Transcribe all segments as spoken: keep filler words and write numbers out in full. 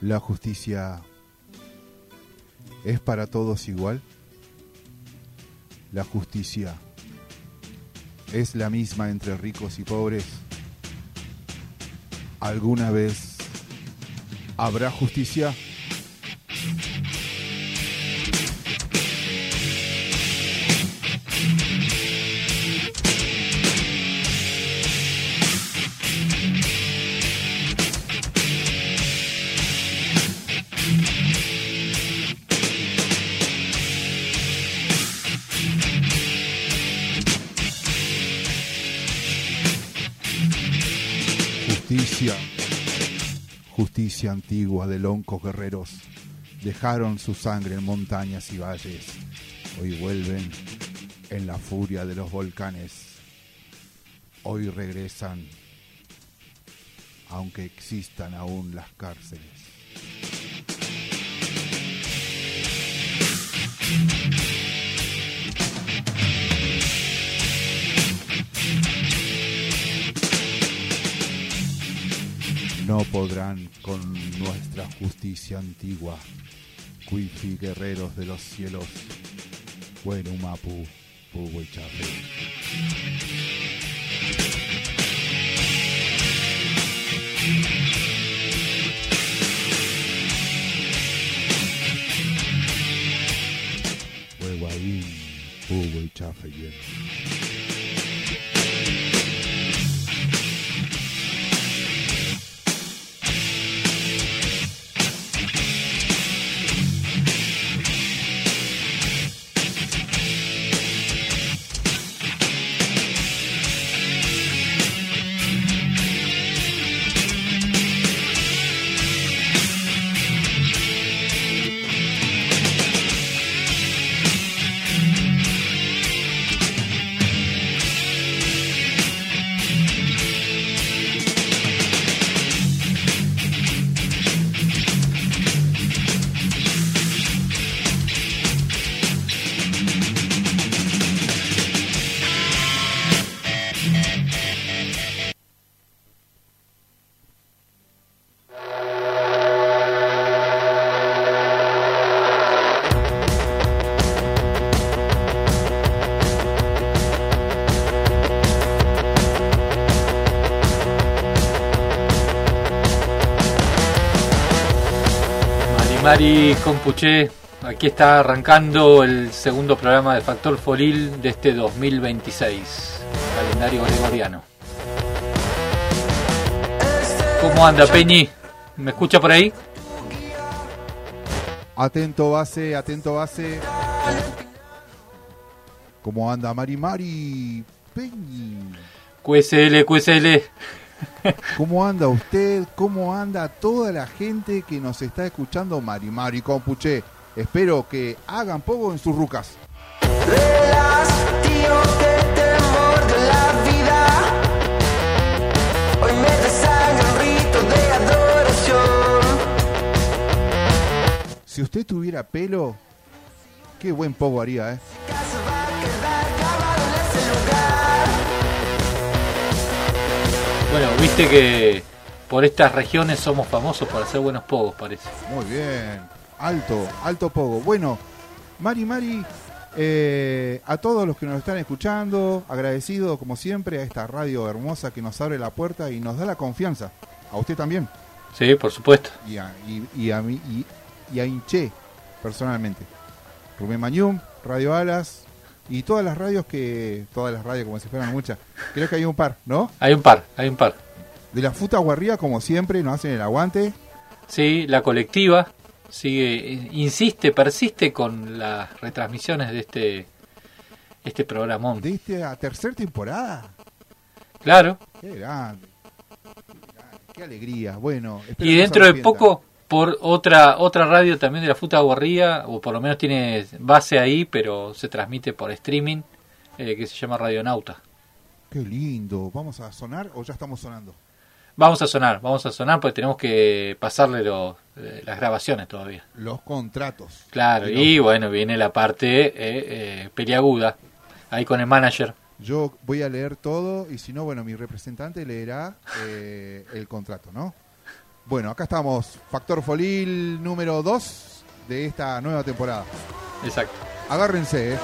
La justicia es para todos igual. La justicia es la misma entre ricos y pobres. ¿Alguna vez habrá justicia? Justicia, justicia antigua de loncos guerreros, dejaron su sangre en montañas y valles, hoy vuelven en la furia de los volcanes, hoy regresan, aunque existan aún las cárceles. No podrán con nuestra justicia antigua, Cuifi, guerreros de los cielos, Huenumapu, Puhuichafe. Huehuaín, Puhuichafe, bien. Mari Compuché, aquí está arrancando el segundo programa de Factor Folil de este dos mil veintiséis, calendario gregoriano. ¿Cómo anda, Peñi? ¿Me escucha por ahí? Atento base, atento base. ¿Cómo anda Mari Mari Peñi? Q S L, Q S L. ¿Cómo anda usted? ¿Cómo anda toda la gente que nos está escuchando? Mari Mari Compuché. Espero que hagan poco en sus rucas. Hoy me desangra un rito de adoración. Si usted tuviera pelo, qué buen pogo haría, ¿eh? Bueno, viste que por estas regiones somos famosos por hacer buenos pogos, parece. Muy bien, alto, alto pogo. Bueno, Mari Mari, eh, a todos los que nos están escuchando, agradecido como siempre a esta radio hermosa que nos abre la puerta y nos da la confianza. A usted también. Sí, por supuesto. Y a, y, y a mí y, y a Inche, personalmente. Rubén Mañum, Radio Alas y todas las radios que... Todas las radios, como si fueran muchas. Creo que hay un par, ¿no? Hay un par, hay un par. De la Futa Guarría, como siempre, nos hacen el aguante. Sí, la colectiva sigue, insiste, persiste con las retransmisiones de este este programón. De esta tercera temporada. Claro. Qué grande. Qué alegría. Bueno, y dentro de poco por otra otra radio también de la Futa Guarría, o por lo menos tiene base ahí, pero se transmite por streaming, eh, que se llama Radionauta. Qué lindo. ¿Vamos a sonar o ya estamos sonando? Vamos a sonar, vamos a sonar porque tenemos que pasarle lo, eh, las grabaciones todavía. Los contratos. Claro, y los... bueno, viene la parte eh, eh, peliaguda, ahí con el manager. Yo voy a leer todo y si no, bueno, mi representante leerá eh, el contrato, ¿no? Bueno, acá estamos, Factor Folil número dos de esta nueva temporada. Exacto. Agárrense, ¿eh?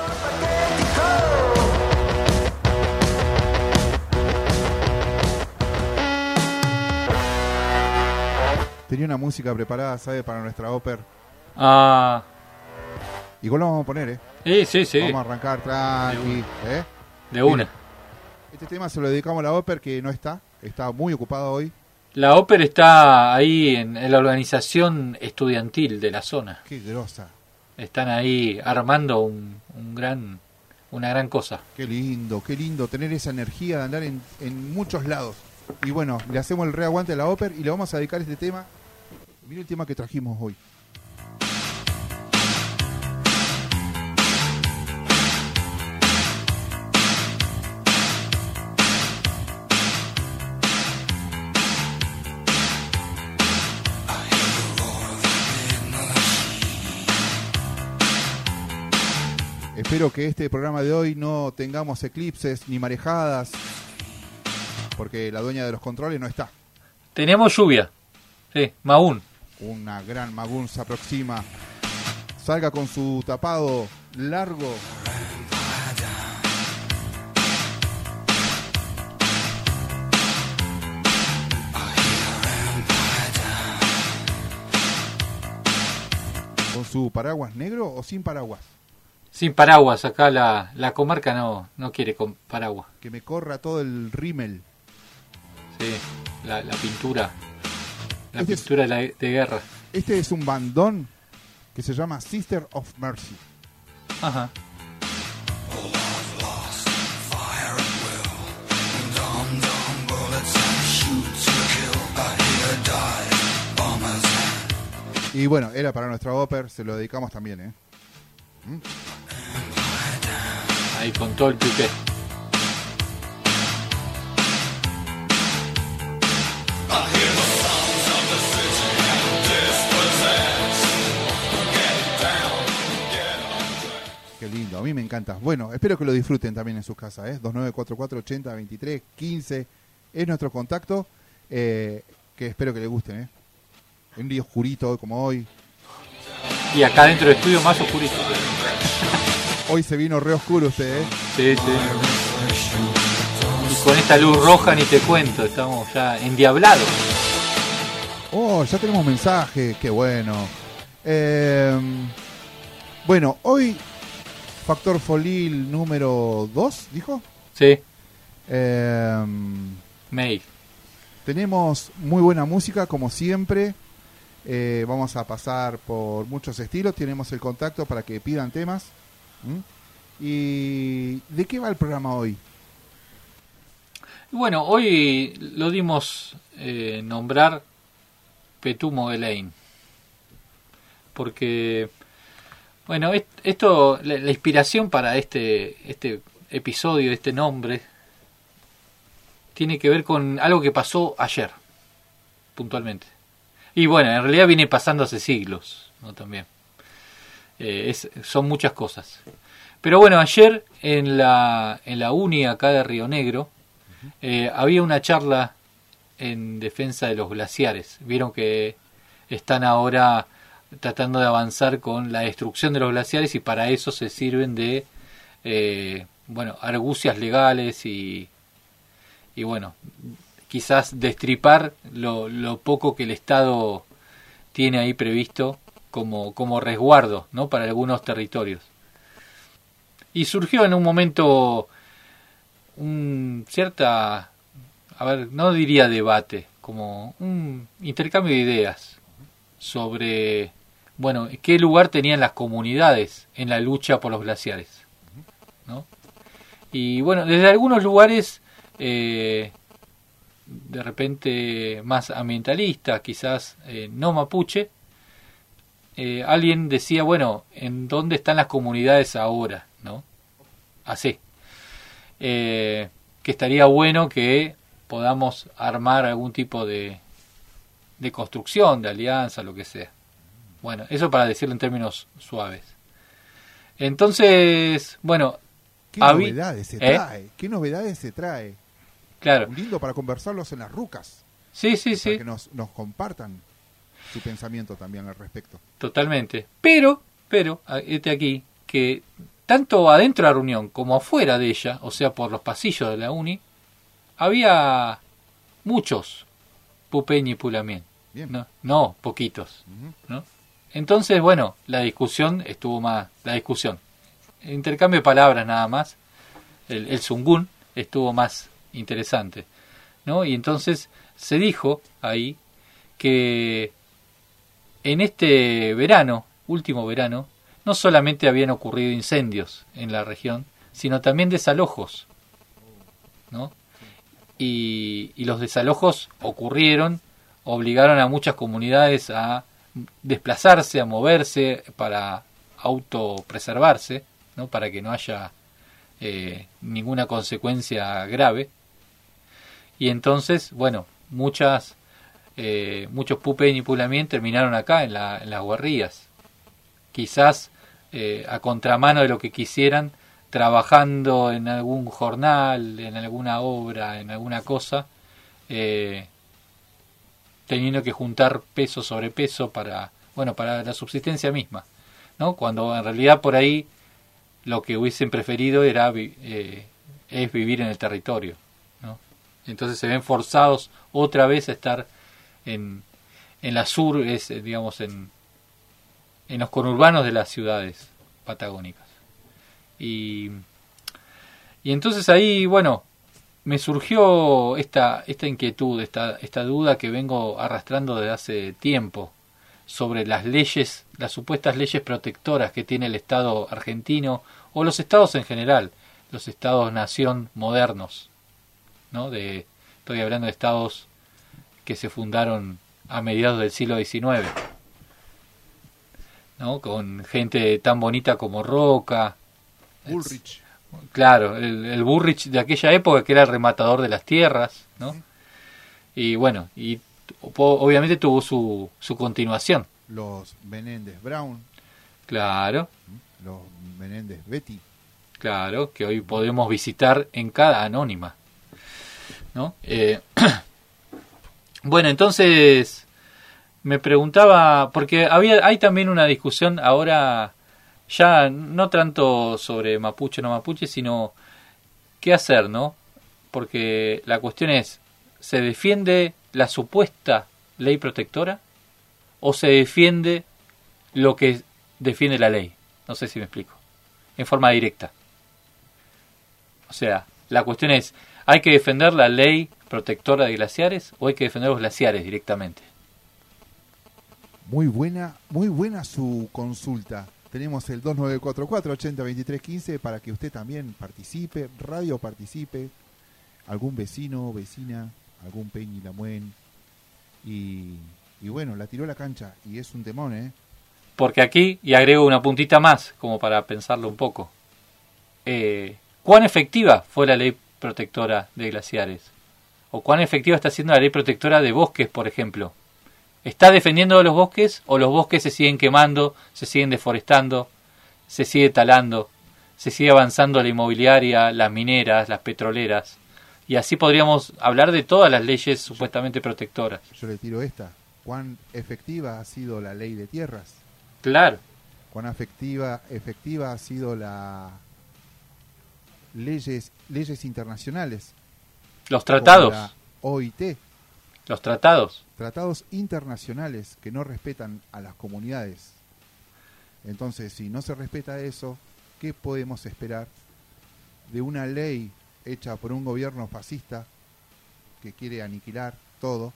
Tenía una música preparada, ¿sabe? Para nuestra ópera. Ah. Igual lo vamos a poner, ¿eh? Sí, sí, sí. Vamos a arrancar tranqui, ¿eh? De una. Bien. Este tema se lo dedicamos a la ópera, que no está. Está muy ocupada hoy. La ópera está ahí en, en la organización estudiantil de la zona. Qué grosa. Están ahí armando un, un gran, una gran cosa. Qué lindo, qué lindo tener esa energía de andar en, en muchos lados. Y bueno, le hacemos el reaguante a la ópera y le vamos a dedicar este tema. Mira el tema que trajimos hoy. Espero que este programa de hoy no tengamos eclipses ni marejadas, porque la dueña de los controles no está. Tenemos lluvia, sí, Magún. Una gran Magún se aproxima. Salga con su tapado largo. ¿Con su paraguas negro o sin paraguas? Sin paraguas, acá la, la comarca no, no quiere con paraguas. Que me corra todo el rímel. Sí, la, la pintura. La este pintura es, de, la, de guerra. Este es un bandón que se llama Sister of Mercy. Ajá. Y bueno, era para nuestra ópera, se lo dedicamos también, ¿eh? ¿Mm? Ahí con todo el piqué. Qué lindo, a mí me encanta. Bueno, espero que lo disfruten también en sus casas, ¿eh? dos nueve cuatro cuatro, ochenta, veintitrés, quince es nuestro contacto, eh, que espero que les gusten, ¿eh? Un día oscurito como hoy. Y acá dentro del estudio más oscurito. Hoy se vino re oscuro usted, ¿eh? Sí, sí. Y con esta luz roja ni te cuento, estamos ya endiablados. Oh, ya tenemos mensaje, qué bueno. Eh, bueno, hoy Factor Folil número dos, ¿dijo? Sí. Eh, May. Tenemos muy buena música, como siempre. Eh, vamos a pasar por muchos estilos. Tenemos el contacto para que pidan temas. ¿Mm? ¿Y de qué va el programa hoy? Bueno, hoy lo dimos eh, nombrar Petu Mogelain. Porque, bueno, esto, la, la inspiración para este, este episodio, este nombre, tiene que ver con algo que pasó ayer, puntualmente. Y bueno, en realidad viene pasando hace siglos, ¿no? También. Eh, es, son muchas cosas. Pero bueno, ayer en la, en la uni acá de Río Negro, eh, había una charla en defensa de los glaciares. Vieron que están ahora tratando de avanzar con la destrucción de los glaciares y para eso se sirven de, eh, bueno, argucias legales y, y bueno, quizás destripar lo, lo poco que el Estado tiene ahí previsto como, como resguardo, ¿no? Para algunos territorios. Y surgió en un momento un cierta, a ver, no diría debate, como un intercambio de ideas sobre, bueno, qué lugar tenían las comunidades en la lucha por los glaciares, ¿no? Y bueno, desde algunos lugares eh, de repente más ambientalistas, quizás eh, no mapuche, eh, alguien decía, bueno, ¿en dónde están las comunidades ahora? ¿No? Así. Eh, que estaría bueno que podamos armar algún tipo de, de construcción, de alianza, lo que sea. Bueno, eso para decirlo en términos suaves. Entonces, bueno... ¿Qué habí... novedades se ¿Eh? trae? ¿Qué novedades se trae? Claro. Lindo para conversarlos en las rucas. Sí, sí, para sí. que nos, nos compartan su pensamiento también al respecto. Totalmente. Pero, pero, este aquí, que tanto adentro de la reunión como afuera de ella, o sea, por los pasillos de la uni, había muchos Pupeñi y Pulamien. Bien. No, no poquitos. Ujú. ¿No? Entonces, bueno, la discusión estuvo más... La discusión. El intercambio de palabras nada más. El, el zungún estuvo más interesante, ¿no? Y entonces se dijo ahí que en este verano, último verano, no solamente habían ocurrido incendios en la región, sino también desalojos, ¿no? Y, y los desalojos ocurrieron, obligaron a muchas comunidades a desplazarse, a moverse para autopreservarse, ¿no? Para que no haya eh, ninguna consecuencia grave. Y entonces, bueno, muchas eh, muchos Pupeñi y Pulamien terminaron acá en, la, en las guarrías, quizás eh, a contramano de lo que quisieran, trabajando en algún jornal, en alguna obra, en alguna cosa, eh, teniendo que juntar peso sobre peso para, bueno, para la subsistencia misma, ¿no? Cuando en realidad por ahí lo que hubiesen preferido era eh, es vivir en el territorio, ¿no? Entonces se ven forzados otra vez a estar en, en las urbes, digamos, en, en los conurbanos de las ciudades patagónicas. Y, y entonces ahí, bueno, me surgió esta, esta inquietud, esta, esta duda que vengo arrastrando desde hace tiempo sobre las leyes, las supuestas leyes protectoras que tiene el Estado argentino o los estados en general, los estados-nación modernos, ¿no? De, estoy hablando de estados que se fundaron a mediados del siglo diecinueve, ¿no? Con gente tan bonita como Roca, Bullrich. Claro, el, el Bullrich de aquella época, que era el rematador de las tierras, ¿no? Sí. Y bueno, y obviamente tuvo su, su continuación. Los Menéndez Brown. Claro, Los Menéndez Betty. claro, que hoy podemos visitar en cada anónima, ¿no? Eh, bueno, entonces me preguntaba, porque había hay también una discusión ahora, ya no tanto sobre mapuche o no mapuche, sino qué hacer, ¿no? Porque la cuestión es, ¿se defiende la supuesta ley protectora o se defiende lo que defiende la ley? No sé si me explico. En forma directa. O sea, la cuestión es, ¿hay que defender la ley protectora de glaciares o hay que defender los glaciares directamente? Muy buena, muy buena su consulta. Tenemos el dos nueve cuatro cuatro, ochenta, veintitrés, quince para que usted también participe, radio participe, algún vecino, vecina, algún Peñi Lamuen. Y, y bueno, la tiró a la cancha y es un temón, ¿eh? Porque aquí, y agrego una puntita más, como para pensarlo un poco, eh, ¿cuán efectiva fue la ley protectora de glaciares? ¿O cuán efectiva está siendo la ley protectora de bosques, por ejemplo? ¿Está defendiendo los bosques o los bosques se siguen quemando, se siguen deforestando, se sigue talando, se sigue avanzando la inmobiliaria, las mineras, las petroleras? Y así podríamos hablar de todas las leyes supuestamente protectoras. Yo le tiro esta. ¿Cuán efectiva ha sido la ley de tierras? Claro, ¿Cuán efectiva, efectiva ha sido la leyes, leyes internacionales? los tratados, Como la O I T. los tratados. Tratados internacionales que no respetan a las comunidades. Entonces, si no se respeta eso, ¿qué podemos esperar de una ley hecha por un gobierno fascista que quiere aniquilar todo,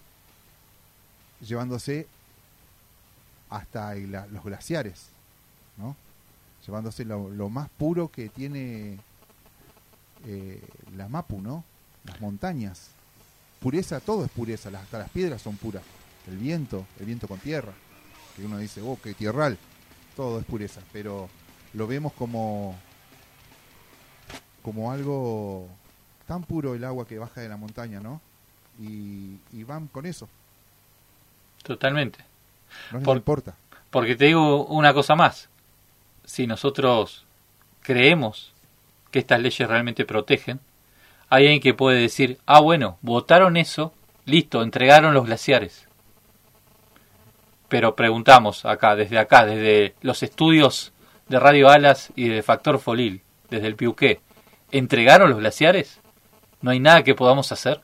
llevándose hasta el- la- los glaciares, ¿no? Llevándose lo, lo más puro que tiene eh, la Mapu, ¿no? Las montañas. Pureza, todo es pureza, las- hasta las piedras son puras. El viento, el viento con tierra, que uno dice, oh, qué tierral, todo es pureza, pero lo vemos como como algo tan puro el agua que baja de la montaña, ¿no? Y, y van con eso, Totalmente. no les Por- importa. Porque te digo una cosa más. Si nosotros creemos que estas leyes realmente protegen, hay alguien que puede decir, ah, bueno, votaron eso listo, entregaron los glaciares. Pero preguntamos acá, desde acá, desde los estudios de Radio Alas y de Factor Folil, desde el Piuqué, ¿entregaron los glaciares? ¿No hay nada que podamos hacer?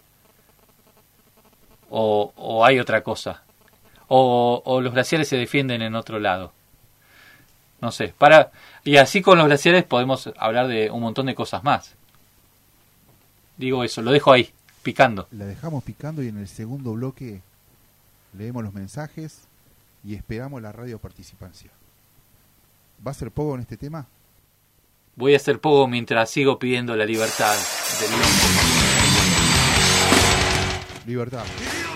¿O, o hay otra cosa? O, ¿O los glaciares se defienden en otro lado? No sé. Para, y así con los glaciares podemos hablar de un montón de cosas más. Digo eso, lo dejo ahí, picando. La dejamos picando y en el segundo bloque leemos los mensajes y esperamos la radio participación. ¿Va a ser poco en este tema? Voy a hacer poco mientras sigo pidiendo la libertad del hombre. Libertad.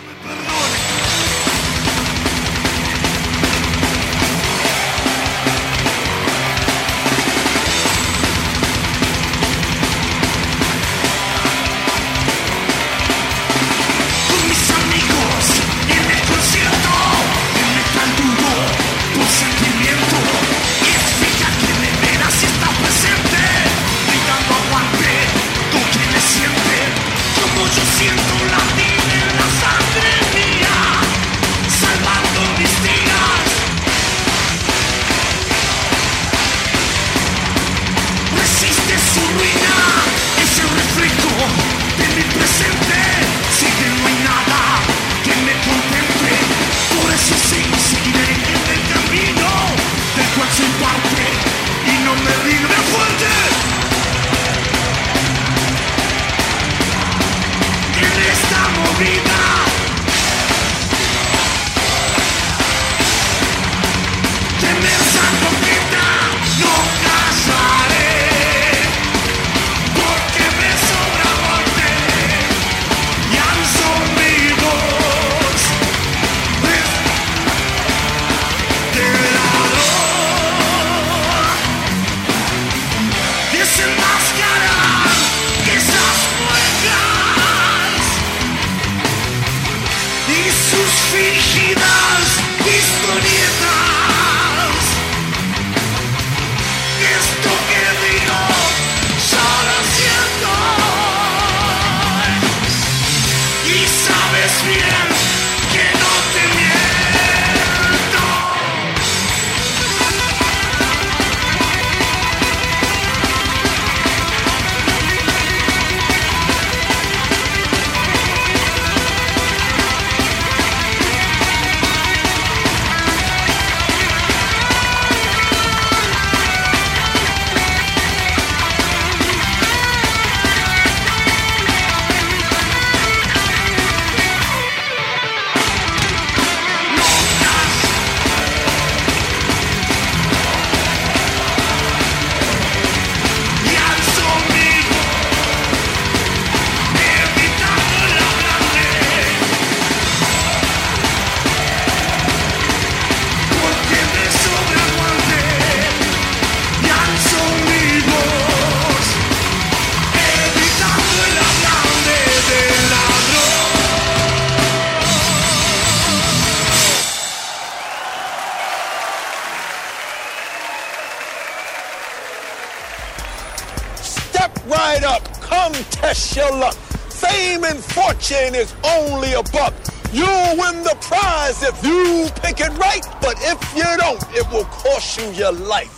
Test your luck. Fame and fortune is only a buck. You'll win the prize if you pick it right, but if you don't, it will cost you your life.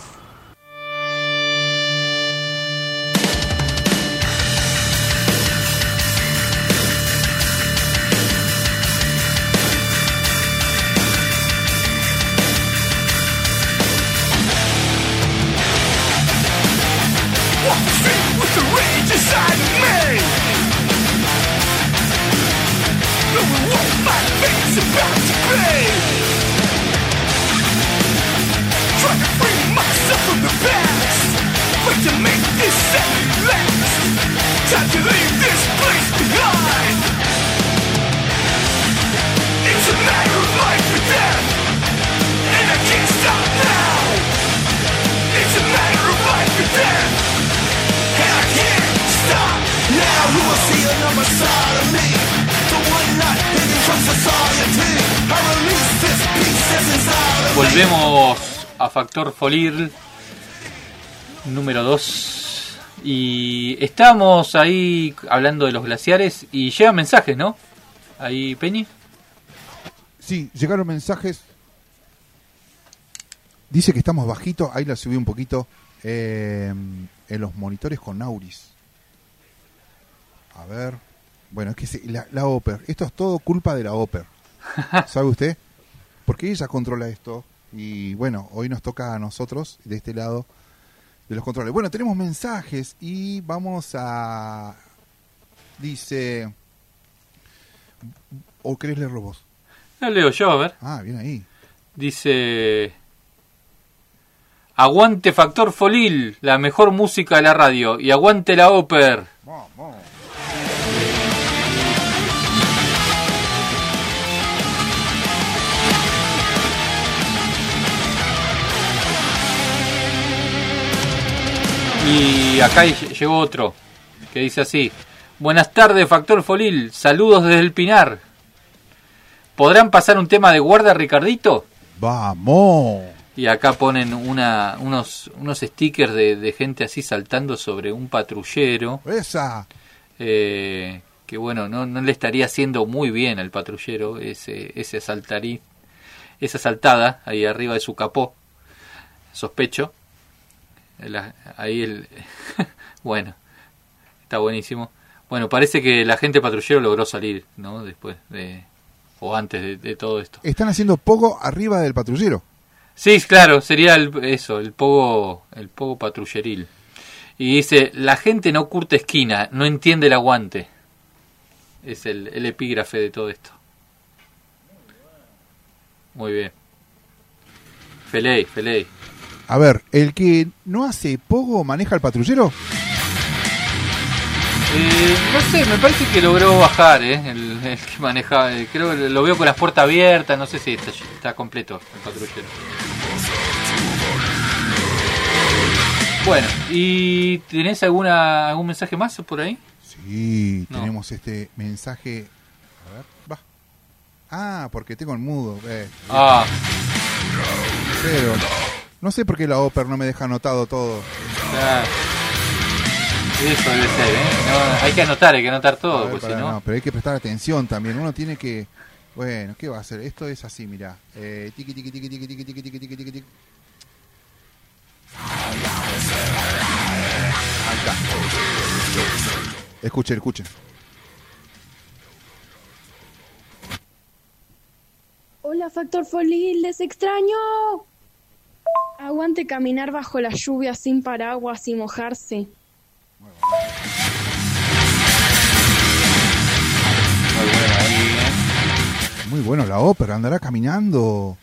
With the rage inside of me, knowing what my fate's about to be, trying to free myself from the past, but to make this set last, time to leave this place behind. It's a matter of life or death, and I can't stop now. It's a matter of life or death. I can't stop now. You will see another side of me, the one not hidden from society. I release this beast that's inside of me. Volvemos a Factor Folil número dos y estamos ahí hablando de los glaciares y llegan mensajes, ¿no? ahí, Peñi. Sí, llegaron mensajes. Dice que estamos bajitos, ahí la subí un poquito, eh, en los monitores con Nauris. A ver, bueno, es que se, la, la Oper, esto es todo culpa de la Oper, ¿sabe usted? Porque ella controla esto y bueno, hoy nos toca a nosotros, de este lado, de los controles. Bueno, tenemos mensajes y vamos a... Dice... ¿O querés leerlo vos? Lo leo yo, a ver. Ah, bien ahí. Dice... Aguante Factor Folil, la mejor música de la radio. Y aguante la Oper. Vamos. Y acá llegó otro que dice así: buenas tardes Factor Folil, saludos desde el Pinar. ¿Podrán pasar un tema de guarda, Ricardito? ¡Vamos! Y acá ponen una, unos, unos stickers de, de gente así saltando sobre un patrullero. ¡Esa! Eh, que bueno, no, no le estaría haciendo muy bien al patrullero ese, ese asaltarí, esa saltada ahí arriba de su capó. Sospecho. La, ahí el... bueno, está buenísimo. Bueno, parece que el agente patrullero logró salir, ¿no? Después de... o antes de, de todo esto. Están haciendo poco arriba del patrullero. Sí, claro, sería el, eso, el pogo, el pogo patrulleril. Y dice, la gente no curte esquina, no entiende el aguante. Es el, el epígrafe de todo esto. Muy bien. Feley, Feley. A ver, ¿el que no hace poco maneja el patrullero? Eh, no sé, me parece que logró bajar, ¿eh? El, el que maneja, eh, creo que lo veo con las puertas abiertas, no sé si está, está completo el patrullero. Bueno, ¿y tenés alguna algún mensaje más por ahí? Sí, No. Tenemos este mensaje. A ver, va. Ah, porque tengo el mudo. Eh, Ah, pero no sé por qué la Oper no me deja anotado todo. claro. Eso debe ser, ¿eh? No, hay que anotar, hay que anotar A todo, ver, porque pará, si no... no, pero hay que prestar atención también. Uno tiene que... Bueno, ¿qué va a hacer? Esto es así, mirá. Eh, tiqui, tiqui, tiqui, tiqui, tiqui, tiqui, tiqui, tiqui, tiqui, tiqui. Ahí está. Escuchen, escuchen. Hola, Factor Folil, les extraño. Aguante caminar bajo la lluvia sin paraguas y mojarse. Muy bueno, ahí, ¿eh? Muy bueno la ópera, andará caminando.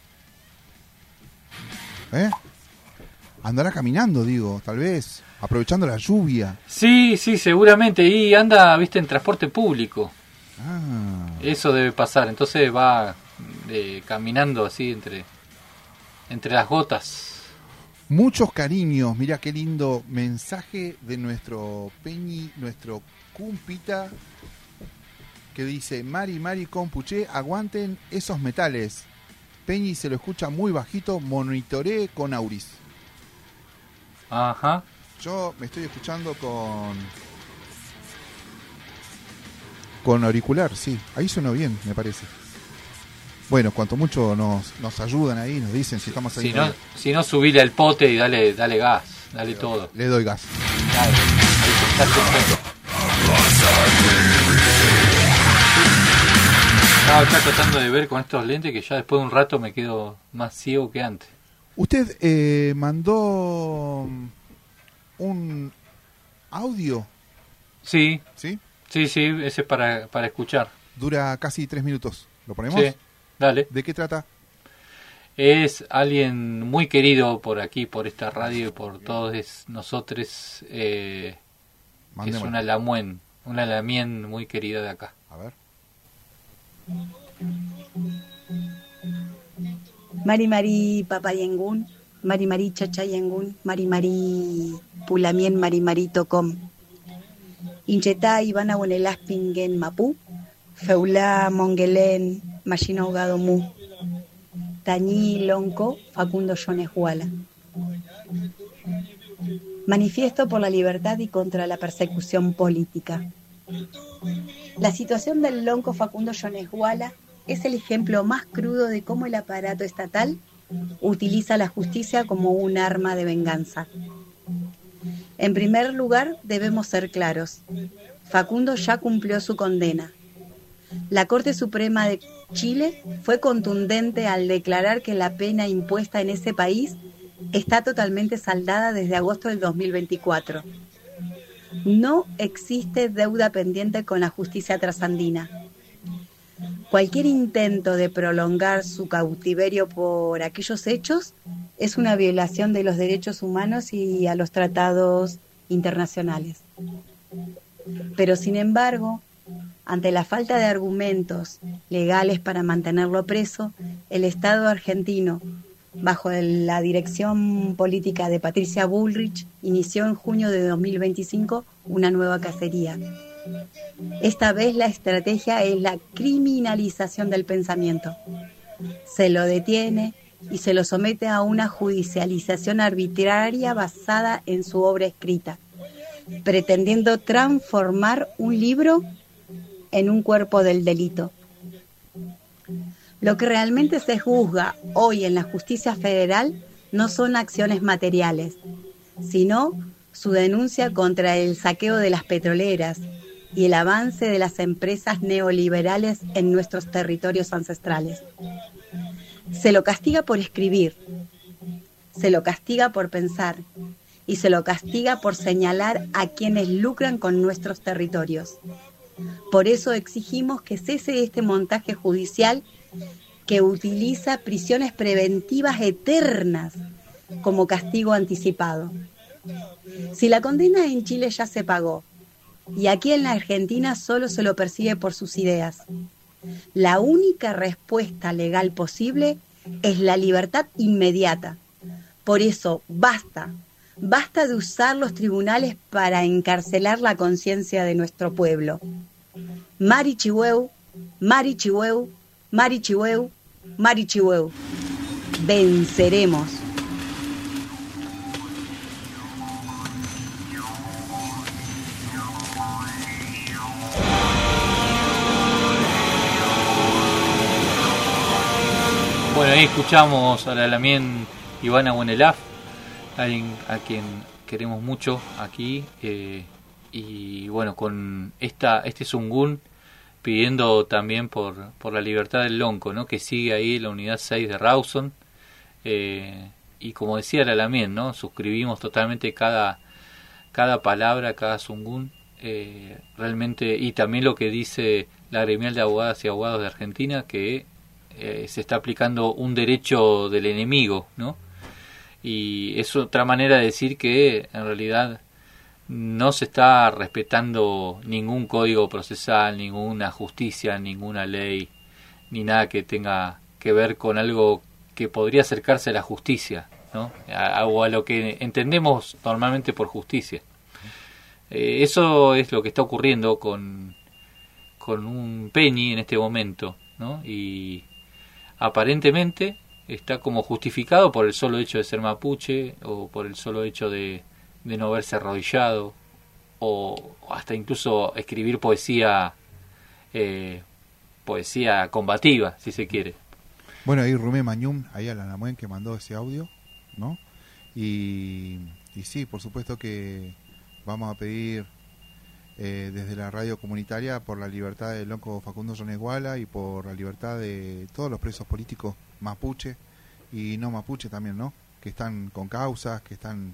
¿Eh? Andará caminando, digo, tal vez, aprovechando la lluvia. Sí, sí, seguramente. Y anda, viste, en transporte público. Ah. Eso debe pasar. Entonces va eh, caminando así entre, entre las gotas. Muchos cariños, mira qué lindo mensaje de nuestro Peñi, nuestro cumpita, que dice: Mari, Mari, compuché, aguanten esos metales. Peñi se lo escucha muy bajito, monitoree con Auris. Ajá. Yo me estoy escuchando con con auricular, sí. Ahí suena bien, me parece. Bueno, cuanto mucho nos, nos ayudan ahí, nos dicen si estamos ahí. Si no, si no, subile al pote y dale, dale gas, dale todo. Le doy gas. Dale, ahí está perfecto. Estaba acá tratando de ver con estos lentes que ya después de un rato me quedo más ciego que antes. Usted eh, mandó un audio, Sí, ¿sí? sí, sí, ese es para, para escuchar. Dura casi tres minutos. ¿Lo ponemos? Sí, dale. ¿De qué trata? Es alguien muy querido por aquí, por esta radio y por todos nosotros. Eh, es Mandémoslo. una lamuen, una lamien muy querida de acá. A ver. Mari Mari Papayengun, Mari Mari Chachayengun, Mari Mari Pulamien Mari Mari Tocom. Inchetá Ivana Bonelaspingen Mapu, Feula Mongelen Machina Ahogado Mu, Tañí Lonco Facundo Yonejuala. Manifiesto por la libertad y contra la persecución política. La situación del lonco Facundo Yonesguala es el ejemplo más crudo de cómo el aparato estatal utiliza la justicia como un arma de venganza. En primer lugar, debemos ser claros. Facundo ya cumplió su condena. La Corte Suprema de Chile fue contundente al declarar que la pena impuesta en ese país está totalmente saldada desde agosto del dos mil veinticuatro. No existe deuda pendiente con la justicia trasandina. Cualquier intento de prolongar su cautiverio por aquellos hechos es una violación de los derechos humanos y a los tratados internacionales. Pero sin embargo, ante la falta de argumentos legales para mantenerlo preso, el Estado argentino, bajo la dirección política de Patricia Bullrich, inició en junio de dos mil veinticinco una nueva cacería. Esta vez la estrategia es la criminalización del pensamiento. Se lo detiene y se lo somete a una judicialización arbitraria basada en su obra escrita, pretendiendo transformar un libro en un cuerpo del delito. Lo que realmente se juzga hoy en la justicia federal no son acciones materiales, sino su denuncia contra el saqueo de las petroleras y el avance de las empresas neoliberales en nuestros territorios ancestrales. Se lo castiga por escribir, se lo castiga por pensar y se lo castiga por señalar a quienes lucran con nuestros territorios. Por eso exigimos que cese este montaje judicial que utiliza prisiones preventivas eternas como castigo anticipado. Si la condena en Chile ya se pagó y aquí en la Argentina solo se lo persigue por sus ideas, la única respuesta legal posible es la libertad inmediata. Por eso, basta, basta de usar los tribunales para encarcelar la conciencia de nuestro pueblo. Mari Chihueu, Mari Chihueu, Mari Chihueu, Mari Chihueu. Venceremos. Bueno, ahí escuchamos a la Lamien Ivana Buenelaf, alguien a quien queremos mucho aquí, eh, y bueno, con esta este Zungún pidiendo también por, por la libertad del lonco, ¿no? Que sigue ahí en la unidad seis de Rawson, eh, y como decía la Lamien, ¿no? Suscribimos totalmente cada, cada palabra, cada Zungún, eh, realmente, y también lo que dice la gremial de abogadas y abogados de Argentina, que Eh, se está aplicando un derecho del enemigo, ¿no? Y es otra manera de decir que en realidad no se está respetando ningún código procesal, ninguna justicia, ninguna ley, ni nada que tenga que ver con algo que podría acercarse a la justicia, ¿no? A, o a lo que entendemos normalmente por justicia. Eh, eso es lo que está ocurriendo con, con un Peñi en este momento, ¿no? Y aparentemente está como justificado por el solo hecho de ser mapuche o por el solo hecho de, de no verse arrodillado o hasta incluso escribir poesía eh, poesía combativa, si se quiere. Bueno, ahí Rumé Mañum, ahí a la Namuen que mandó ese audio, ¿no? Y, y sí, por supuesto que vamos a pedir Eh, desde la radio comunitaria por la libertad del lonco Facundo Yonesguala y por la libertad de todos los presos políticos mapuche y no mapuche también, ¿no? Que están con causas, que están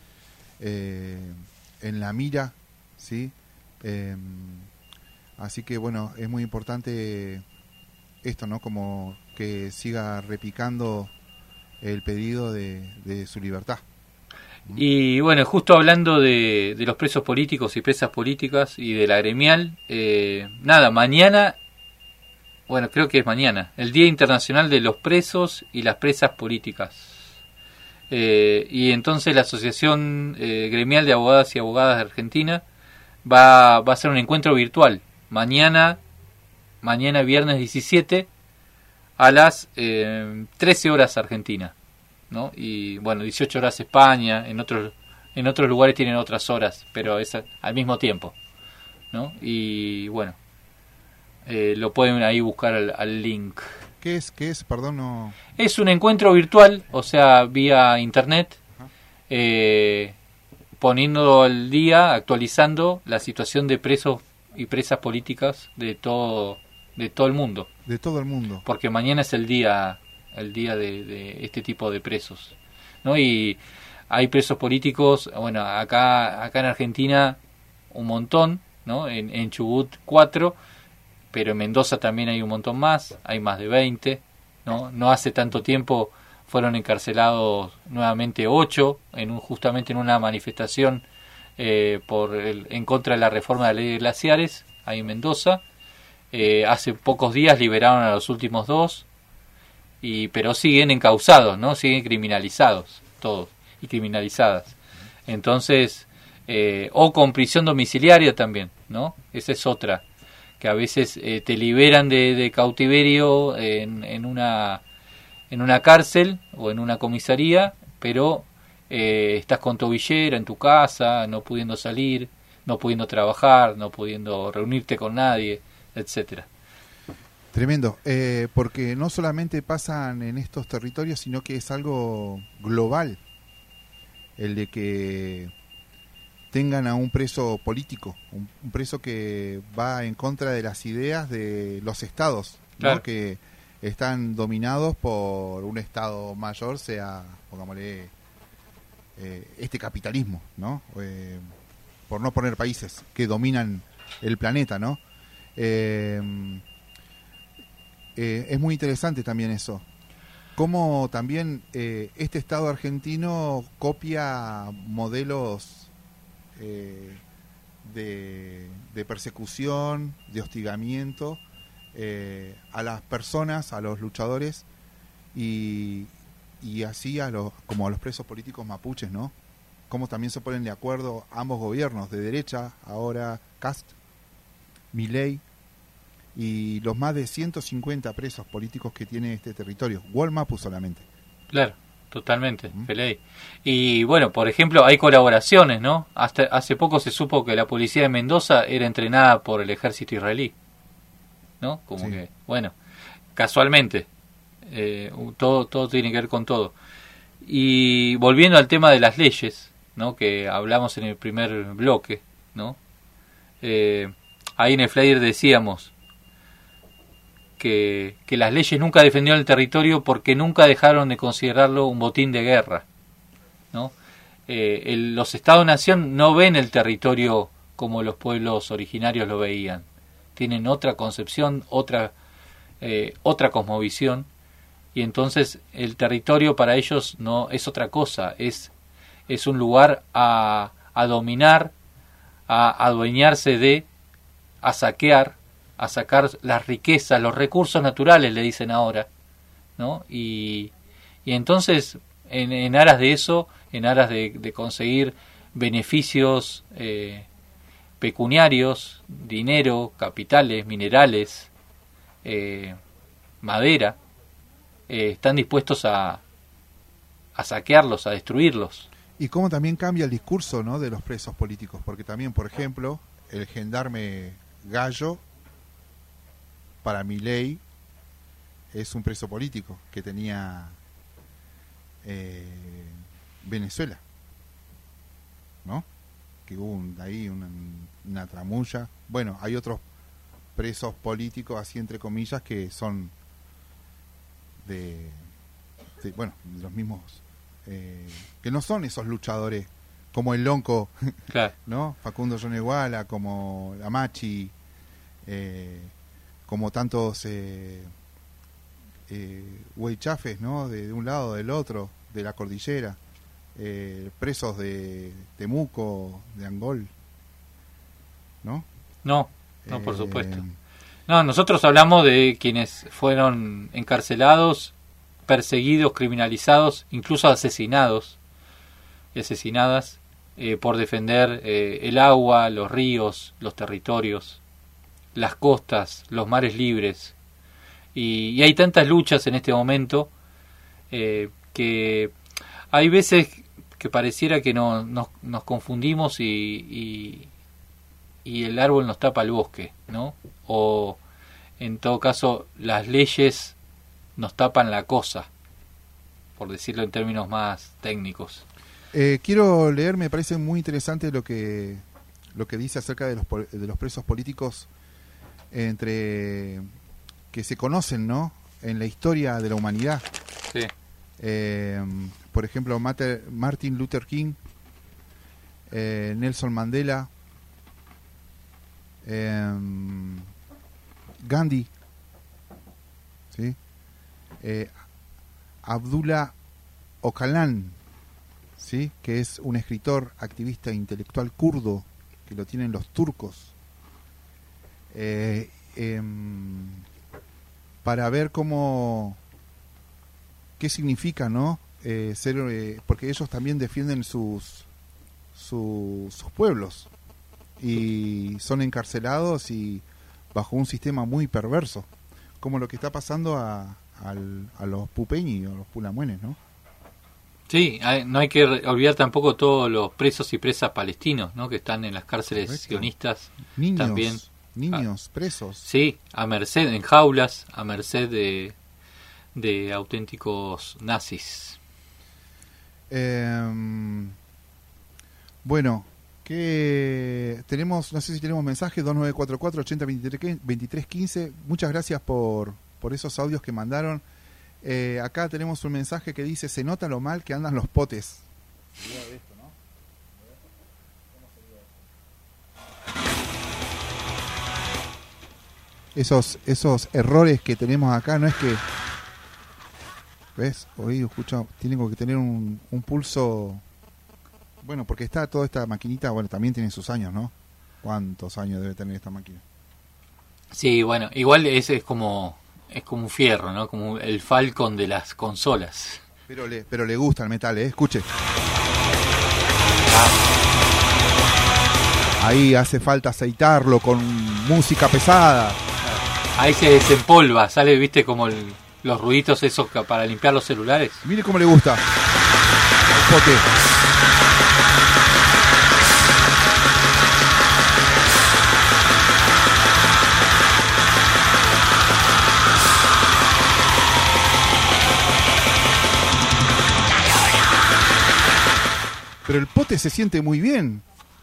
eh, en la mira, ¿sí? Eh, así que bueno, es muy importante esto, ¿no? Como que siga repicando el pedido de, de su libertad. Y bueno, justo hablando de, de los presos políticos y presas políticas y de la gremial, eh, nada, mañana, bueno, creo que es mañana, el Día Internacional de los Presos y las Presas Políticas. Eh, y entonces la Asociación eh, Gremial de Abogadas y Abogadas de Argentina va, va a hacer un encuentro virtual mañana, mañana viernes diecisiete a las eh, trece horas Argentina, ¿no? Y bueno, dieciocho horas España, en otros en otros lugares tienen otras horas, pero es al mismo tiempo, ¿no? Y bueno, Eh, lo pueden ahí buscar al, al link. ¿Qué es? ¿Qué es? Perdón, no... Es un encuentro virtual, o sea, vía internet, eh, poniendo al día, actualizando la situación de presos y presas políticas de todo de todo el mundo. De todo el mundo. Porque mañana es el día el día de, de este tipo de presos, ¿no? Y hay presos políticos, bueno, acá acá en Argentina un montón, ¿no? En, en Chubut cuatro, pero en Mendoza también hay un montón más, hay más de veinte, ¿no? No hace tanto tiempo fueron encarcelados nuevamente ocho, en un, justamente en una manifestación eh, por el, en contra de la reforma de la ley de glaciares, ahí en Mendoza. Eh, hace pocos días liberaron a los últimos dos, y pero siguen encausados, ¿no? Siguen criminalizados todos y criminalizadas. Entonces, eh, o con prisión domiciliaria también, ¿no? Esa es otra, que a veces eh, te liberan de, de cautiverio en, en una en una cárcel o en una comisaría, pero eh, estás con tobillera en tu casa, no pudiendo salir, no pudiendo trabajar, no pudiendo reunirte con nadie, etcétera. Tremendo, eh, porque no solamente pasan en estos territorios, sino que es algo global, el de que tengan a un preso político, un, un preso que va en contra de las ideas de los estados, ¿no? Claro. Que están dominados por un estado mayor, sea, pongámosle, eh, este capitalismo, ¿no? Eh, por no poner países que dominan el planeta, ¿no? Eh, eh, es muy interesante también eso. Cómo también eh, este estado argentino copia modelos eh, de, de persecución, de hostigamiento, Eh, a las personas, a los luchadores y, y así a los, como a los presos políticos mapuches, ¿no? Cómo también se ponen de acuerdo ambos gobiernos, de derecha, ahora Cast, Milei, y los más de ciento cincuenta presos políticos que tiene este territorio, Wall Mapu solamente. Claro, totalmente, ¿Mm? Pelé. Y bueno, por ejemplo, hay colaboraciones, ¿no? Hasta hace poco se supo que la policía de Mendoza era entrenada por el ejército israelí, ¿no? Como sí. Que, bueno, casualmente, eh, todo todo tiene que ver con todo. Y volviendo al tema de las leyes, ¿no? Que hablamos en el primer bloque, ¿no? Eh, ahí en el flyer decíamos que, que las leyes nunca defendieron el territorio porque nunca dejaron de considerarlo un botín de guerra, ¿no? Eh, el, los Estados-nación no ven el territorio como los pueblos originarios lo veían. Tienen otra concepción, otra eh, otra cosmovisión, y entonces el territorio para ellos no es otra cosa, es es un lugar a, a dominar, a adueñarse de, a saquear, a sacar las riquezas, los recursos naturales, le dicen ahora, ¿no? Y, y entonces en, en aras de eso, en aras de, de conseguir beneficios eh, pecuniarios, dinero, capitales, minerales, eh, madera, eh, están dispuestos a, a saquearlos, a destruirlos. Y cómo también cambia el discurso, ¿no?, de los presos políticos, porque también, por ejemplo, el gendarme Gallo, para Milei, es un preso político que tenía eh, Venezuela, ¿no? Que hubo un, ahí una, una tramulla. Bueno, hay otros presos políticos, así entre comillas, que son de, de bueno, de los mismos, eh, que no son esos luchadores como el Lonco, claro, ¿no? Facundo Yoneguala, como la Machi, eh, como tantos eh, eh, huaychafes, ¿no? De, de un lado, del otro, de la cordillera. Eh, presos de Temuco, de Angol, ¿no? No, no, por eh, supuesto. No, nosotros hablamos de quienes fueron encarcelados, perseguidos, criminalizados, incluso asesinados y asesinadas eh, por defender eh, el agua, los ríos, los territorios, las costas, los mares libres. Y, y hay tantas luchas en este momento eh, que hay veces que pareciera que no, nos, nos confundimos y, y, y el árbol nos tapa el bosque, ¿no? O en todo caso las leyes nos tapan la cosa, por decirlo en términos más técnicos. Eh, quiero leer, me parece muy interesante lo que lo que dice acerca de los de los presos políticos entre que se conocen, ¿no?, en la historia de la humanidad. Sí. Eh, por ejemplo, Mater, Martin Luther King, eh, Nelson Mandela, eh, Gandhi, ¿sí? eh, Abdullah Öcalan, ¿sí?, que es un escritor, activista intelectual kurdo, que lo tienen los turcos, eh, eh, para ver cómo, qué significa, ¿no?, eh, ser, eh, porque ellos también defienden sus, su, sus pueblos y son encarcelados y bajo un sistema muy perverso, como lo que está pasando a, al, a los pupeñi o los pulamuenes, ¿no? Sí, hay, no hay que olvidar tampoco todos los presos y presas palestinos, ¿no?, que están en las cárceles Correcto. sionistas. Niños, también, niños presos. Sí, a merced, en jaulas, a merced de, de auténticos nazis. Eh, bueno, que tenemos, no sé si tenemos mensaje, dos nueve cuatro cuatro, ochenta, veintitrés, quince. Muchas gracias por, por esos audios que mandaron. Eh, acá tenemos un mensaje que dice: se nota lo mal que andan los potes. Esos, esos errores que tenemos acá, no es que, ¿ves? Oído, escucha, tienen que tener un, un pulso, bueno, porque está toda esta maquinita, bueno, también tiene sus años, ¿no? ¿Cuántos años debe tener esta máquina? Sí, bueno, igual ese es como es como un fierro, ¿no? Como el Falcon de las consolas. Pero le, pero le gusta el metal, ¿eh? Escuche. Ahí hace falta aceitarlo con música pesada. Ahí se desempolva, sale, viste, como el, los ruiditos esos que- para limpiar los celulares. Mire cómo le gusta el pote. Pero el pote se siente muy bien.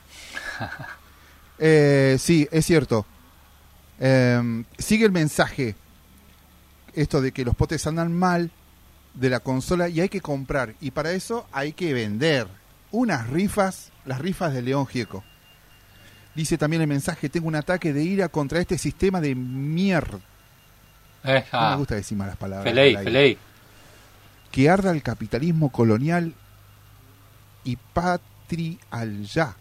Eh, sí, es cierto. Eh, sigue el mensaje. Esto de que los potes andan mal de la consola y hay que comprar. Y para eso hay que vender unas rifas, las rifas de León Gieco. Dice también el mensaje: tengo un ataque de ira contra este sistema de mierda. Eh, No ah, me gusta decir malas palabras. Feley, al aire. Feley. Que arda el capitalismo colonial y patrial ya.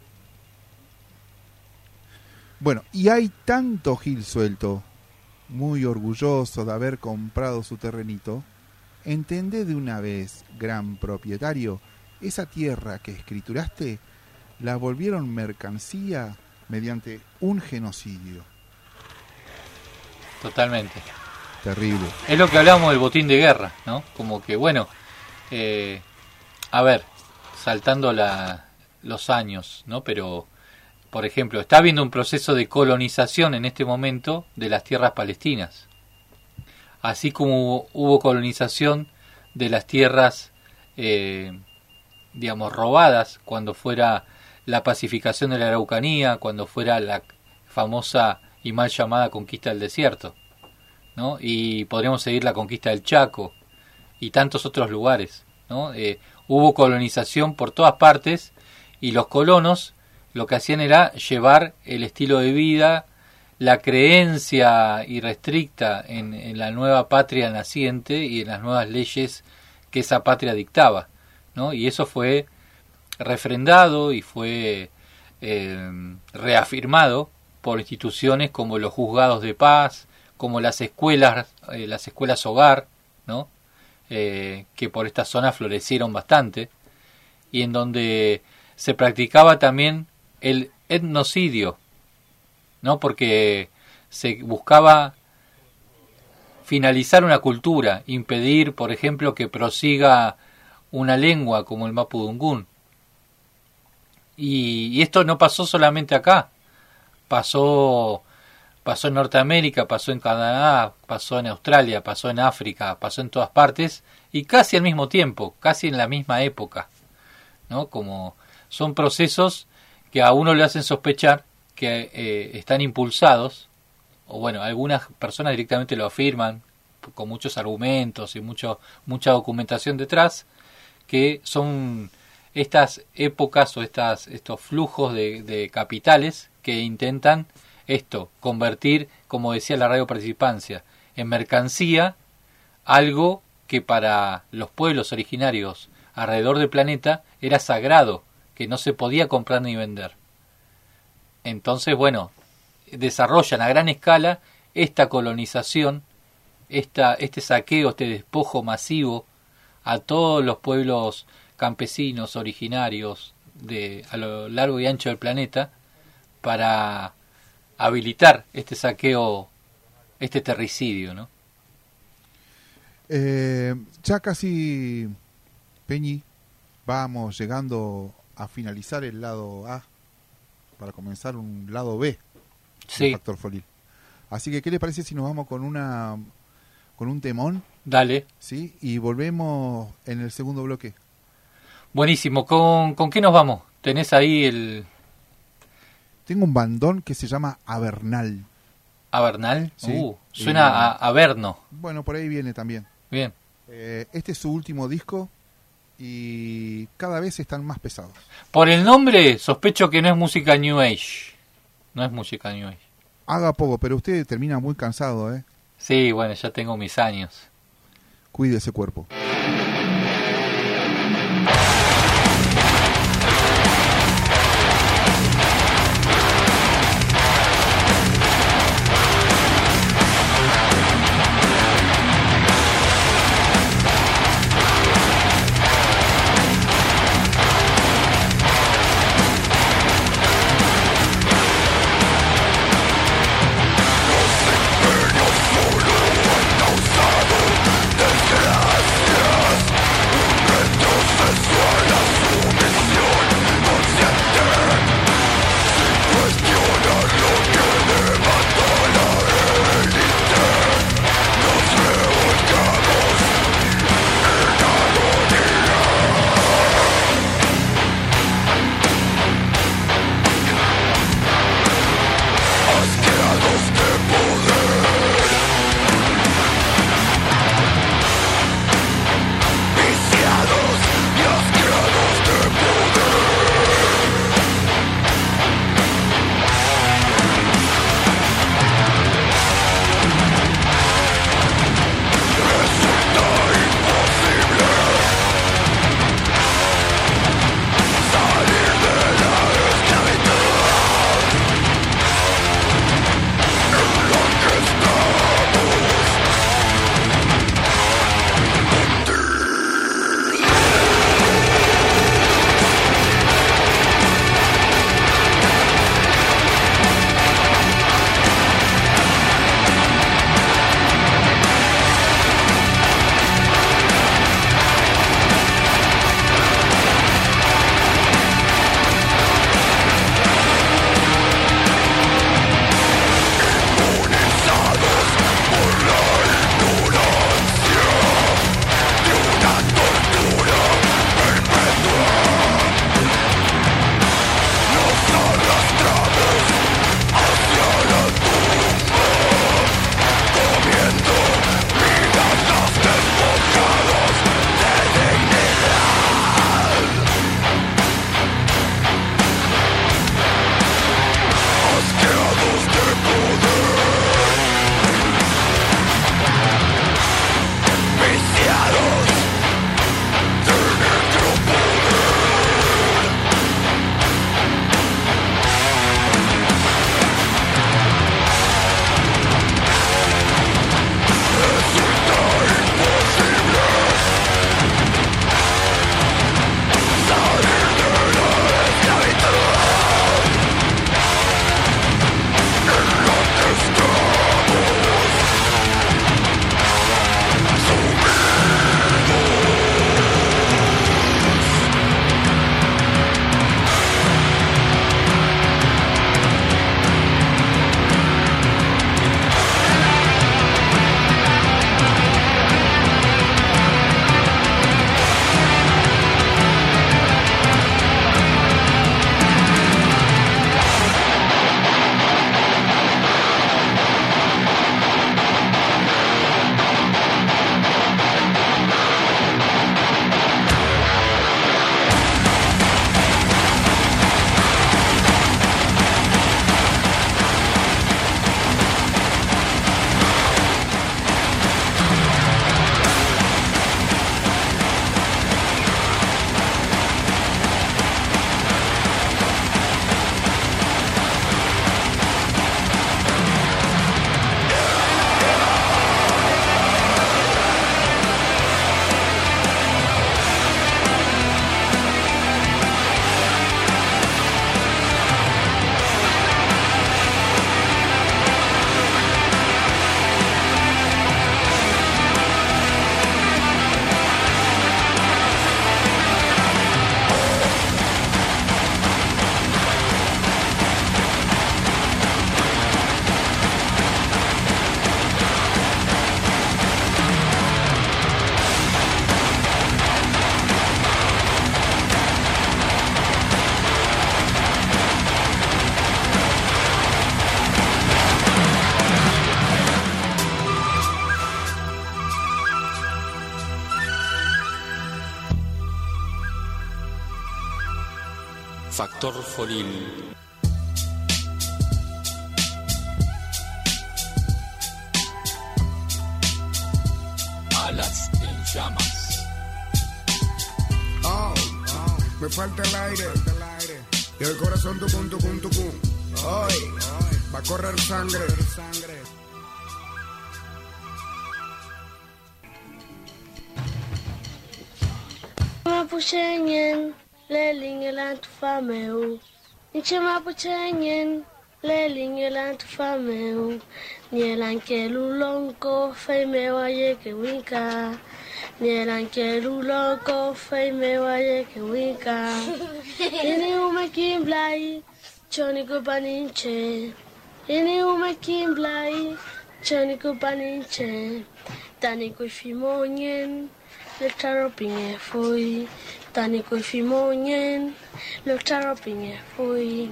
Bueno, y hay tanto Gil suelto, muy orgulloso de haber comprado su terrenito. Entendé de una vez, gran propietario, esa tierra que escrituraste la volvieron mercancía mediante un genocidio. Totalmente. Terrible. Es lo que hablamos del botín de guerra, ¿no? Como que, bueno, eh, a ver, saltando la, los años, ¿no? Pero, por ejemplo, está habiendo un proceso de colonización en este momento de las tierras palestinas. Así como hubo colonización de las tierras, eh, digamos, robadas, cuando fuera la pacificación de la Araucanía, cuando fuera la famosa y mal llamada conquista del desierto, ¿no? Y podríamos seguir la conquista del Chaco y tantos otros lugares, ¿no? Eh, hubo colonización por todas partes y los colonos lo que hacían era llevar el estilo de vida, la creencia irrestricta en, en la nueva patria naciente y en las nuevas leyes que esa patria dictaba, ¿no? Y eso fue refrendado y fue eh, reafirmado por instituciones como los juzgados de paz, como las escuelas, eh, las escuelas hogar, ¿no? Eh, que por esta zona florecieron bastante y en donde se practicaba también el etnocidio, ¿no? Porque se buscaba finalizar una cultura, impedir, por ejemplo, que prosiga una lengua como el mapudungún. Y, y esto no pasó solamente acá, pasó pasó en Norteamérica, pasó en Canadá, pasó en Australia, pasó en África, pasó en todas partes, y casi al mismo tiempo, casi en la misma época, ¿no? Como son procesos que a uno le hacen sospechar que eh, están impulsados, o bueno, algunas personas directamente lo afirman, con muchos argumentos y mucho, mucha documentación detrás, que son estas épocas o estas, estos flujos de, de capitales que intentan esto, convertir, como decía la radio participancia, en mercancía algo que para los pueblos originarios alrededor del planeta era sagrado, que no se podía comprar ni vender. Entonces, bueno, desarrollan a gran escala esta colonización, esta, este saqueo, este despojo masivo a todos los pueblos campesinos originarios de a lo largo y ancho del planeta para habilitar este saqueo, este terricidio, ¿no? Eh, ya casi, Peñi, vamos llegando a finalizar el lado A para comenzar un lado B Sí. del Factor Folil. Así que, ¿qué le parece si nos vamos con una con un temón? Dale. ¿Sí? Y volvemos en el segundo bloque. Buenísimo. ¿Con, ¿Con qué nos vamos? ¿Tenés ahí el Tengo un bandón que se llama Avernal. Avernal? Sí. Uh, suena Eh, a Averno. Bueno, por ahí viene también. Bien. Eh, este es su último disco y cada vez están más pesados. Por el nombre, sospecho que no es música New Age. No es música New Age. Haga poco, pero usted termina muy cansado, ¿eh? Sí, bueno, ya tengo mis años. Cuide ese cuerpo. Desgracia. Factor Foril. Alas en llamas. Oh, oh, me falta el aire, y el corazón tucum, tucum, tucum. Hoy va a correr sangre. Mapuchenyen, leling elan tu fameu. Niche mapuchenyen, leling elan tu fameu. Nielan ke lulonko fei me waye ke wika. Nielan ke lulonko fei me waye ke wika. Ini ume kimblai, choni kupaninche. Ini ume kimblai, choni kupaninche. Tani kufimonyen. Le taropinge foi, tani coi fimonyen, le taropinge foi.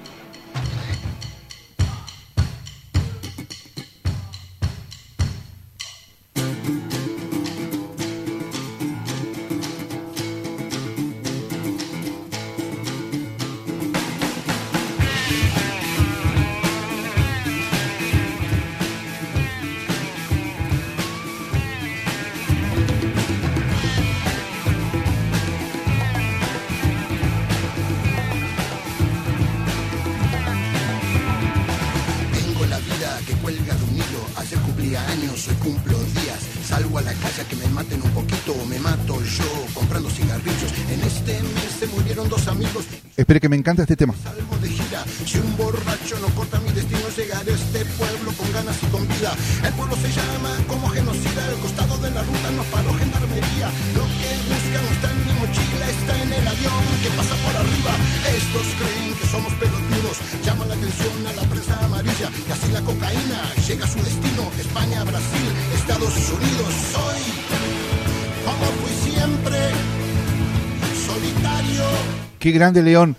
Espere que me encanta este tema. Salgo de gira, si un borracho no corta mi destino, llegaré a este pueblo con ganas y con vida. El pueblo se llama como genocida, al costado de la ruta no paró gendarmería. Lo que buscan no está en mi mochila, está en el avión que pasa por arriba. Estos creen que somos pelotudos, llaman la atención a la prensa amarilla. Y así la cocaína llega a su destino, España, Brasil, Estados Unidos. Soy, como fui siempre, solitario. ¡Qué grande León!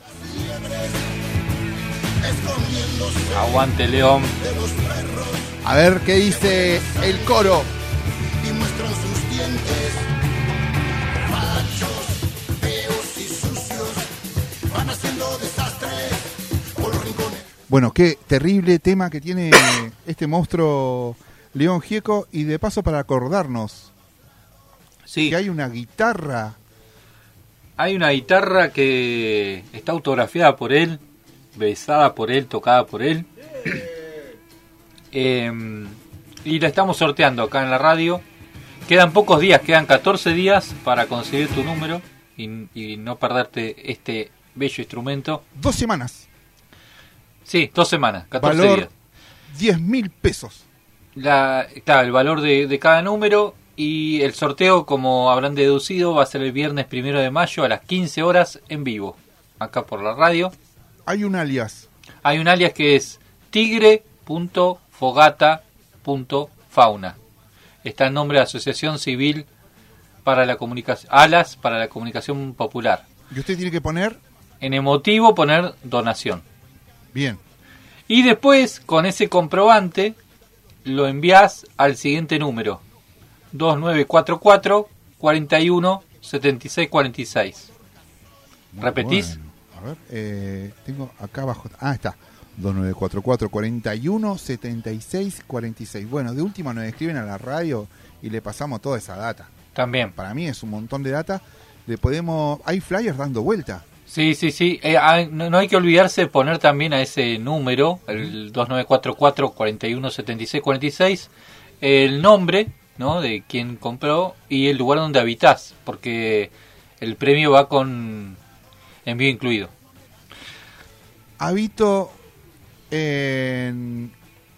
Aguante León. A ver qué dice el coro. Y muestran sus dientes, machos, feos y sucios, van haciendo desastres por los rincones. Bueno, qué terrible tema que tiene este monstruo León Gieco. Y de paso, para acordarnos, sí, que hay una guitarra. Hay una guitarra que está autografiada por él, besada por él, tocada por él. Eh, y la estamos sorteando acá en la radio. Quedan pocos días, quedan catorce días para conseguir tu número y, y no perderte este bello instrumento. Dos semanas. Sí, dos semanas, catorce Valor días. diez mil pesos. La, claro, el valor de, de cada número. Y el sorteo, como habrán deducido, va a ser el viernes primero de mayo a las quince horas en vivo, acá por la radio. Hay un alias. Hay un alias que es tigre punto fogata punto fauna. Está el nombre de Asociación Civil para la Comunicación, Alas para la Comunicación Popular. Y usted tiene que poner... En emotivo poner donación. Bien. Y después, con ese comprobante, lo envías al siguiente número. dos nueve cuatro cuatro, cuarenta y uno, setenta y seis cuarenta y seis. Muy ¿Repetís? Bueno. A ver, eh, tengo acá abajo. Ah, está. dos nueve cuatro cuatro, cuarenta y uno, setenta y seis cuarenta y seis. Bueno, de última nos escriben a la radio y le pasamos toda esa data. También. Para mí es un montón de data. Le podemos... Hay flyers dando vuelta. Sí, sí, sí. Eh, hay, no, no hay que olvidarse de poner también a ese número, el dos nueve cuatro cuatro, cuarenta y uno, setenta y seis cuarenta y seis, el nombre, ¿no?, de quien compró y el lugar donde habitás, porque el premio va con envío incluido. Habito en...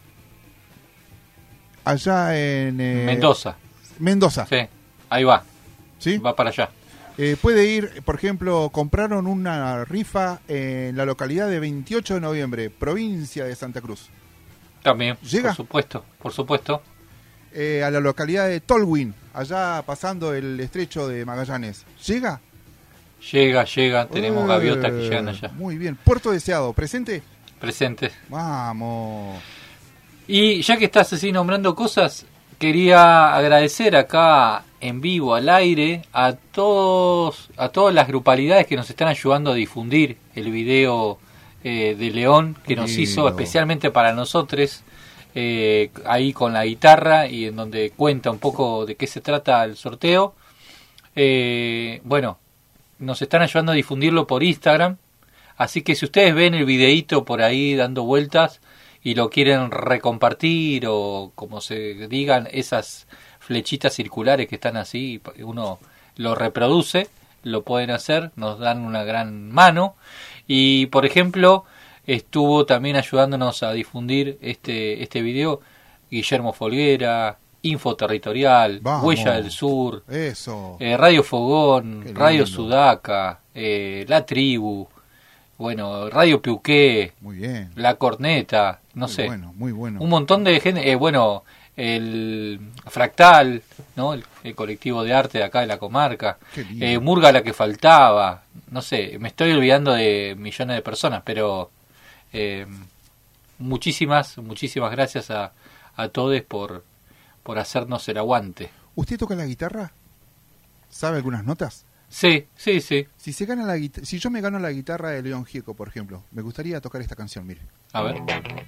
allá en... Eh... Mendoza. Mendoza. Sí, ahí va. ¿Sí? Va para allá. Eh, puede ir, por ejemplo, compraron una rifa en la localidad de veintiocho de noviembre, provincia de Santa Cruz. También, ¿llega? Por supuesto, por supuesto. Eh, a la localidad de Tolwyn, allá pasando el estrecho de Magallanes. ¿Llega? Llega, llega, tenemos eh, gaviotas que llegan allá. Muy bien. Puerto Deseado, ¿presente? Presente. Vamos. Y ya que estás así nombrando cosas, quería agradecer acá en vivo, al aire, a todos, a todas las grupalidades que nos están ayudando a difundir el video eh, de León, que nos Lindo. hizo especialmente para nosotros, eh, ahí con la guitarra, y en donde cuenta un poco de qué se trata el sorteo. Eh, bueno, nos están ayudando a difundirlo por Instagram, así que si ustedes ven el videíto por ahí dando vueltas y lo quieren recompartir, o como se digan, esas flechitas circulares que están así, uno lo reproduce, lo pueden hacer, nos dan una gran mano. Y por ejemplo, estuvo también ayudándonos a difundir este este video Guillermo Folguera, Info Territorial, Vamos. Huella del Sur, Eso. eh, Radio Fogón, Qué lindo. Radio Sudaca, eh, La Tribu, bueno, Radio Piuqué, Muy bien. La Corneta, no Muy sé, bueno, muy bueno. un montón de gente, eh, bueno, el Fractal, ¿no? El, el colectivo de arte de acá de la comarca, Qué lindo. eh, Murga la que faltaba, no sé, me estoy olvidando de millones de personas, pero eh, muchísimas, muchísimas gracias a, a todos por, por hacernos el aguante. ¿Usted toca la guitarra? ¿Sabe algunas notas? Sí, sí, sí. Si se gana la guita- si yo me gano la guitarra de León Gieco, por ejemplo, me gustaría tocar esta canción, mire. A ver.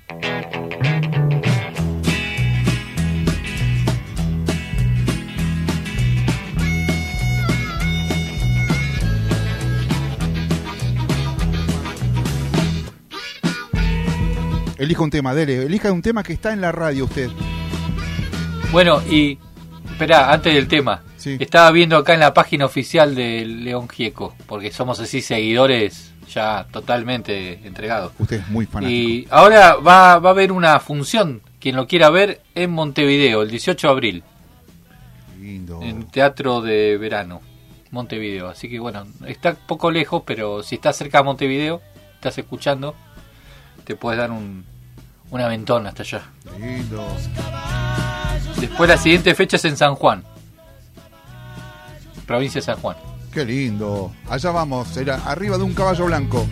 Elija un tema, dele, elija un tema que está en la radio usted. Bueno, y espera, antes del tema, Sí. estaba viendo acá en la página oficial de León Gieco, porque somos así seguidores ya totalmente entregados. Usted es muy fanático. Y ahora va, va a haber una función, quien lo quiera ver, en Montevideo, el dieciocho de abril, Lindo. en Teatro de Verano, Montevideo. Así que bueno, está un poco lejos, pero si estás cerca de Montevideo, estás escuchando, te puedes dar un, un aventón hasta allá. Lindo. Después la siguiente fecha es en San Juan, provincia de San Juan. Qué lindo. Allá vamos, era arriba de un caballo blanco.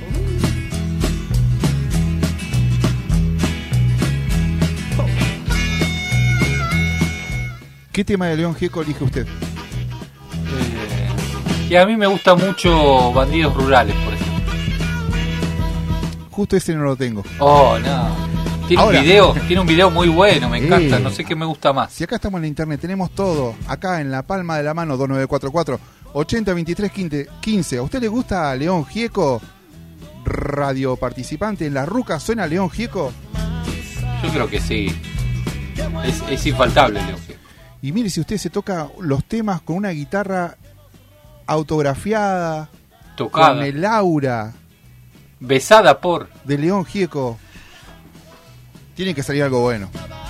¿Qué tema de León Gieco elige usted? Eh, y a mí me gusta mucho Bandidos Rurales, por ejemplo. Justo ese no lo tengo. Oh, no. Tiene Ahora. un video, tiene un video muy bueno, me encanta, Eh. no sé qué me gusta más. Si acá estamos en la internet, tenemos todo. Acá en la palma de la mano, dos nueve cuatro cuatro, ochenta veintitrés quince. ¿A usted le gusta León Gieco? Radio participante en La Ruca, ¿suena León Gieco? Yo creo que sí. Es, es infaltable, León Gieco. Y mire, si usted se toca los temas con una guitarra autografiada, Tocada, con el aura besada por... de León Gieco, tiene que salir algo bueno.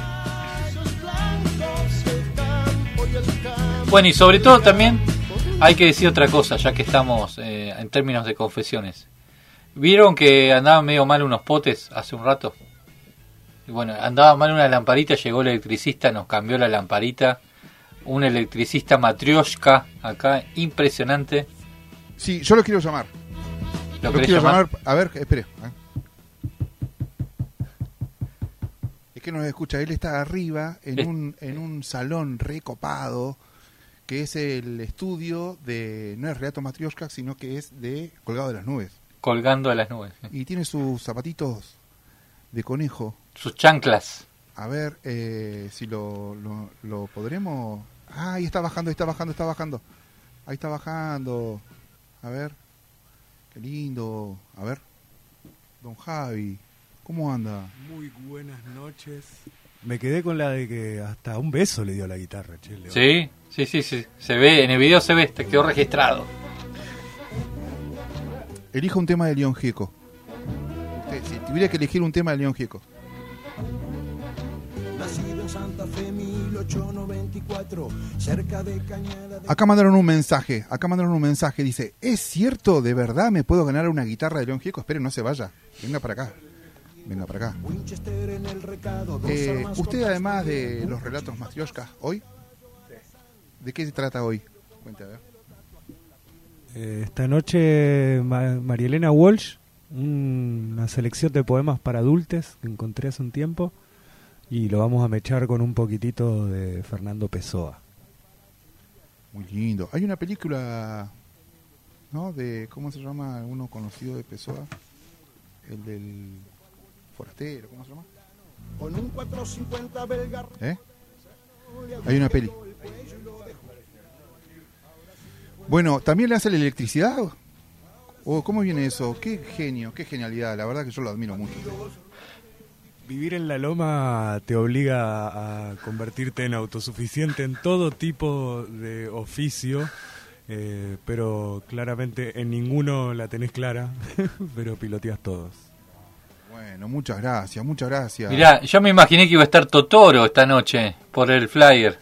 Bueno, y sobre todo también hay que decir otra cosa, ya que estamos eh, en términos de confesiones. ¿Vieron que andaban medio mal unos potes hace un rato? Y bueno, andaba mal una lamparita, llegó el electricista, nos cambió la lamparita. Un electricista matrioshka acá, impresionante. Sí, yo lo quiero llamar. ¿Lo Lo querés quiero llamar? llamar. A ver, espere. ¿eh? Es que no nos escucha. Él está arriba en Es- un, en un salón recopado, que es el estudio de, no es Renato Matrioshka, sino que es de Colgado de las Nubes. Colgando de las nubes. Y tiene sus zapatitos de conejo. Sus chanclas. A ver eh, si lo, lo, lo podremos... Ah, ahí está bajando, ahí está bajando, está bajando. Ahí está bajando. A ver. Qué lindo. A ver. Don Javi, ¿cómo anda? Muy buenas noches. Me quedé con la de que hasta un beso le dio a la guitarra, che, Leo. Sí, sí, sí, sí. Se ve, en el video se ve, te quedó registrado. Elija un tema de León Gieco. Usted, si tuviera que elegir un tema de León Gieco. Nacido en Santa Fe mil ochocientos noventa y cuatro, cerca de Cañada de... Acá mandaron un mensaje. Acá mandaron un mensaje. Dice, ¿es cierto? ¿De verdad me puedo ganar una guitarra de León Gieco? Espere, no se vaya. Venga para acá. Venga para acá. Winchester en el recado, dos Eh, armas usted, cortas además de- de los relatos Matrioshka, ¿hoy? ¿De qué se trata hoy? Cuente, a ver. Eh, esta noche Ma- María Elena Walsh, un- una selección de poemas para adultos que encontré hace un tiempo, y lo vamos a mechar con un poquitito de Fernando Pessoa. Muy lindo. Hay una película, ¿no? De, ¿cómo se llama? Uno conocido de Pessoa. El del forastero, ¿cómo se llama? Con un cuatrocientos cincuenta belga. ¿Eh? Hay una peli. Bueno, ¿también le hace la electricidad? ¿O cómo viene eso? Qué genio, qué genialidad. La verdad que yo lo admiro mucho. Vivir en la loma te obliga a convertirte en autosuficiente en todo tipo de oficio, eh, pero claramente en ninguno la tenés clara, pero piloteas todos. Bueno, muchas gracias, muchas gracias. Mirá, yo me imaginé que iba a estar Totoro esta noche por el flyer.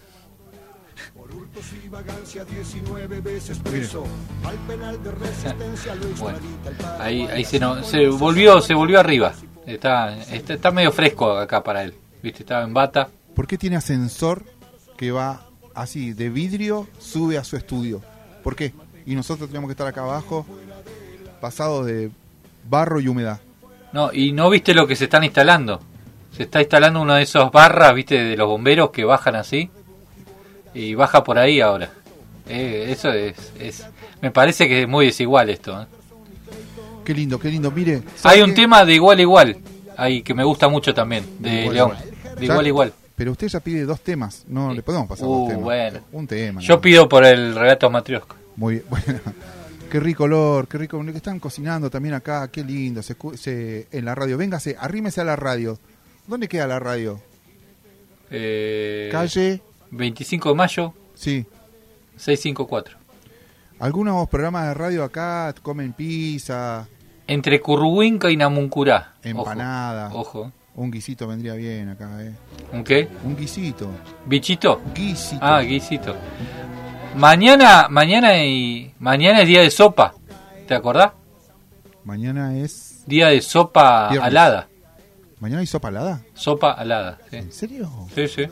Bueno, ahí, ahí se, no, se volvió, se volvió arriba. Está, está, está medio fresco acá para él. Viste, estaba en bata. ¿Por qué tiene ascensor que va así de vidrio, sube a su estudio? ¿Por qué? Y nosotros tenemos que estar acá abajo, pasados de barro y humedad. No, y no viste lo que se están instalando. Se está instalando una de esas barras, viste, de los bomberos que bajan así. Y baja por ahí ahora. Eh, eso es, es... Me parece que es muy desigual esto. ¿eh? Qué lindo, qué lindo. Mire, hay un qué? tema de igual a igual. Ahí que me gusta mucho también. De igual, León. Igual. De igual a igual. Pero usted ya pide dos temas. No sí. le podemos pasar uh, dos temas. Bueno. Un tema. Yo ¿no? pido por el relato Matrioska. Muy bien. Bueno. Qué rico olor, qué rico. Que están cocinando también acá. Qué lindo. Se, se, en la radio. Véngase, arrímese a la radio. ¿Dónde queda la radio? Eh, Calle... veinticinco de mayo. Sí. seiscientos cincuenta y cuatro. Algunos programas de radio acá comen pizza. Entre Curruhuinca y Namuncurá. Empanada. Ojo. Ojo. Un guisito vendría bien acá, ¿eh? ¿Un qué? Un guisito. ¿Bichito? Guisito. Ah, guisito. Mañana, mañana y mañana es día de sopa. ¿Te acordás? Mañana es día de sopa Viernes. alada. ¿Mañana hay sopa alada? Sopa alada, sí. ¿En serio? Sí, sí.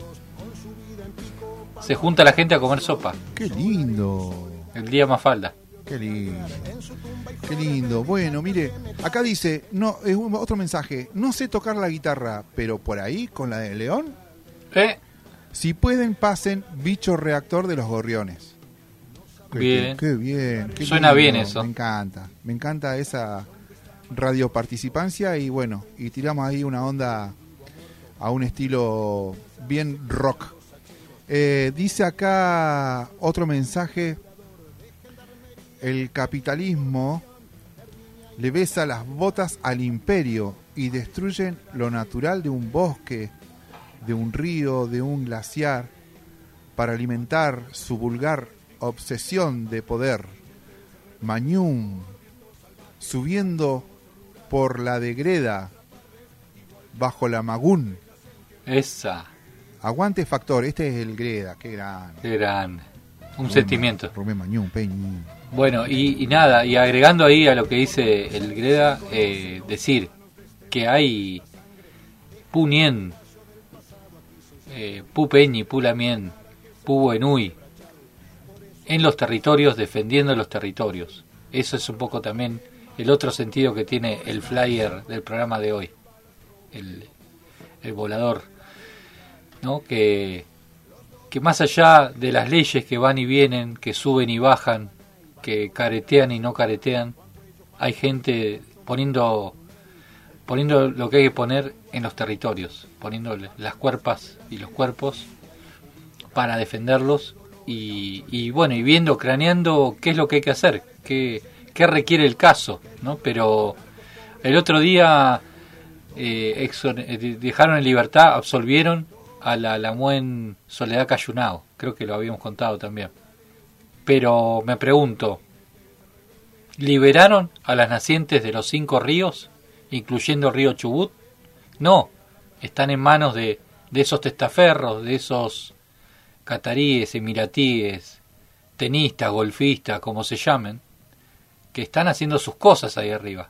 Se junta la gente a comer sopa. Qué lindo. El día más falda. Qué lindo. Qué lindo. Bueno, mire, acá dice, no, es un, otro mensaje. No sé tocar la guitarra, pero por ahí con la de León. ¿Eh? Si pueden, pasen Bicho Reactor de los Gorriones. Qué bien. Qué, qué bien. Qué Suena lindo. bien eso. Me encanta. Me encanta esa radioparticipancia y bueno, y tiramos ahí una onda a un estilo bien rock. Eh, dice acá otro mensaje: el capitalismo le besa las botas al imperio y destruyen lo natural de un bosque, de un río, de un glaciar, para alimentar su vulgar obsesión de poder. Mañum, subiendo por la degreda, bajo la Magún. Esa. Aguante Factor, este es el Greda, qué grande. Qué grande. Un Rubén, sentimiento. Rubén Mañún, Peñín. Bueno, y, y nada, y agregando ahí a lo que dice el Greda, eh, decir que hay Punien, eh, Pupeñi, Pulamien, Pubuenui, en los territorios, defendiendo los territorios. Eso es un poco también el otro sentido que tiene el flyer del programa de hoy, el, el volador, ¿no? Que, que más allá de las leyes que van y vienen, que suben y bajan, que caretean y no caretean, hay gente poniendo poniendo lo que hay que poner en los territorios, poniendo las cuerpas y los cuerpos para defenderlos y, y bueno, y viendo, craneando qué es lo que hay que hacer, qué, qué requiere el caso, ¿no? Pero el otro día eh, exon- eh, dejaron en libertad, absolvieron a la Lamuen Soledad Cayunao, creo que lo habíamos contado también. Pero me pregunto, ¿liberaron a las nacientes de los cinco ríos, incluyendo el río Chubut? No, están en manos de, de esos testaferros, de esos cataríes, emiratíes, tenistas, golfistas, como se llamen, que están haciendo sus cosas ahí arriba.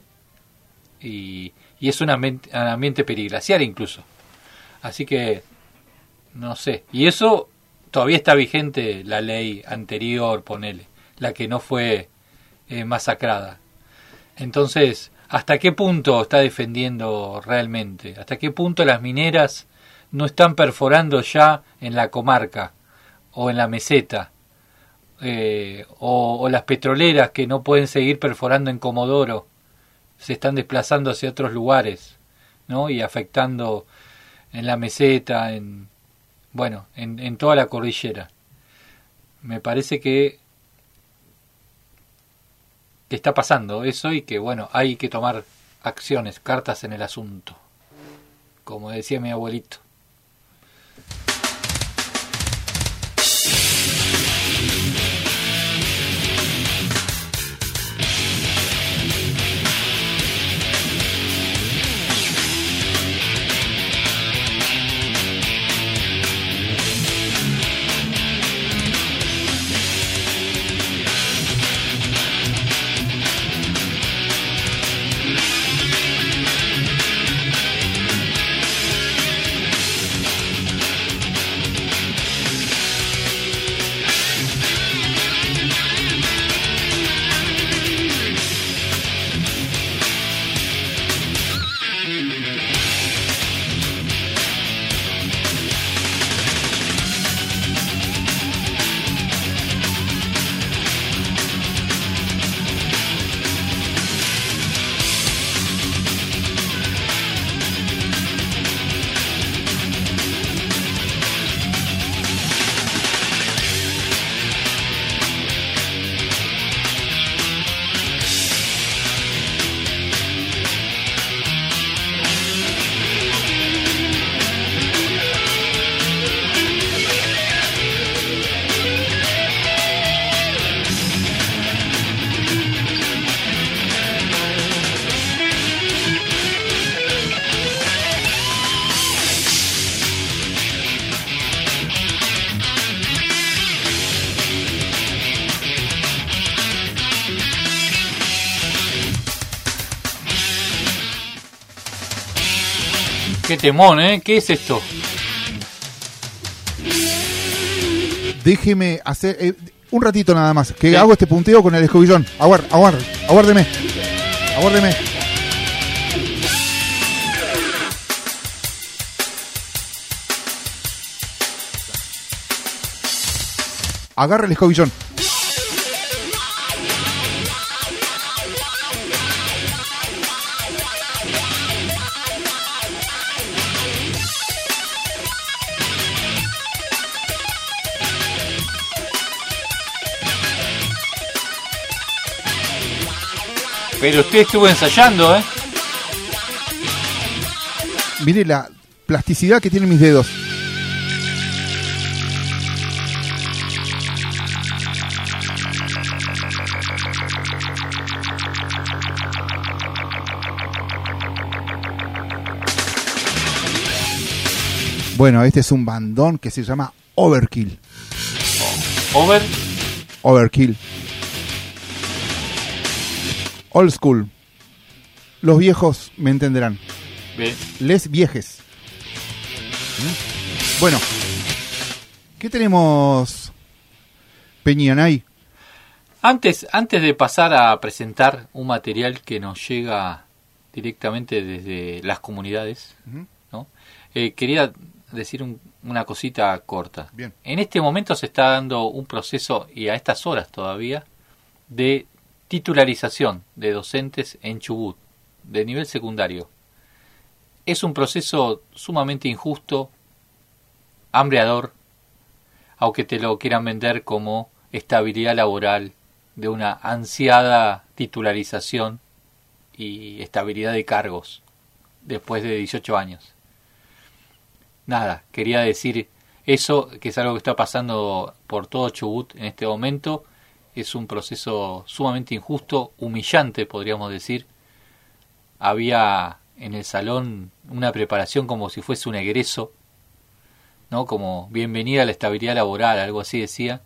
Y, y es un ambiente, un ambiente periglacial incluso. Así que, no sé. Y eso todavía está vigente, la ley anterior, ponele, la que no fue eh, masacrada. Entonces, ¿hasta qué punto está defendiendo realmente? ¿Hasta qué punto las mineras no están perforando ya en la comarca o en la meseta? eh, o, o las petroleras que no pueden seguir perforando en Comodoro, se están desplazando hacia otros lugares, ¿no? Y afectando en la meseta, en bueno, en, en toda la cordillera. Me parece que, que está pasando eso y que, bueno, hay que tomar acciones, cartas en el asunto, como decía mi abuelito. Qué temón, ¿eh? ¿Qué es esto? Déjeme hacer eh, un ratito nada más, que sí. Hago este punteo con el escobillón. Aguard, aguard, aguárdeme. Aguárdeme. Agarra el escobillón. Pero usted estuvo ensayando, ¿eh? Mire la plasticidad que tienen mis dedos. Bueno, este es un bandón que se llama Overkill. ¿Over? Overkill. Old school. Los viejos me entenderán. Bien. Les viejes. Bueno, ¿qué tenemos, Peñanay? Antes, antes de pasar a presentar un material que nos llega directamente desde las comunidades, uh-huh. ¿no? Eh, quería decir un, una cosita corta. Bien. En este momento se está dando un proceso, y a estas horas todavía, de titularización de docentes en Chubut, de nivel secundario. Es un proceso sumamente injusto, hambreador, aunque te lo quieran vender como estabilidad laboral de una ansiada titularización y estabilidad de cargos después de dieciocho años. Nada, quería decir eso, que es algo que está pasando por todo Chubut en este momento. Es un proceso sumamente injusto, humillante, podríamos decir. Había en el salón una preparación como si fuese un egreso, ¿no? Como bienvenida a la estabilidad laboral, algo así decía.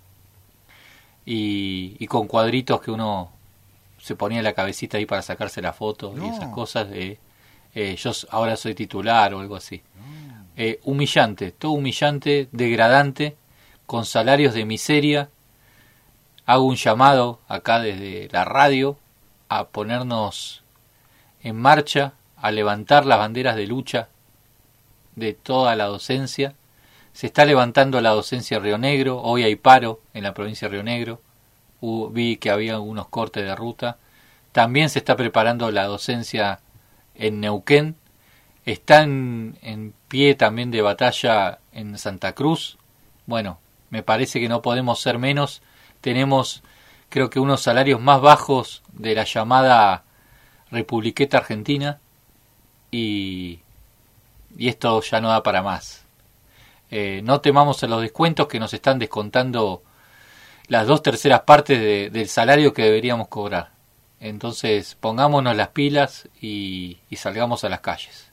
Y, y con cuadritos que uno se ponía la cabecita ahí para sacarse la foto, no. Y esas cosas de eh, yo ahora soy titular o algo así. No. Eh, humillante, todo humillante, degradante, con salarios de miseria. Hago un llamado acá desde la radio a ponernos en marcha, a levantar las banderas de lucha de toda la docencia, se está levantando la docencia en Río Negro, hoy hay paro en la provincia de Río Negro, Hubo, vi que había algunos cortes de ruta, también se está preparando la docencia en Neuquén, está en, en pie también de batalla en Santa Cruz. Bueno, me parece que no podemos ser menos, tenemos creo que unos salarios más bajos de la llamada Republiqueta Argentina y, y esto ya no da para más. Eh, no temamos en los descuentos que nos están descontando las dos terceras partes de, del salario que deberíamos cobrar. Entonces pongámonos las pilas y, y salgamos a las calles.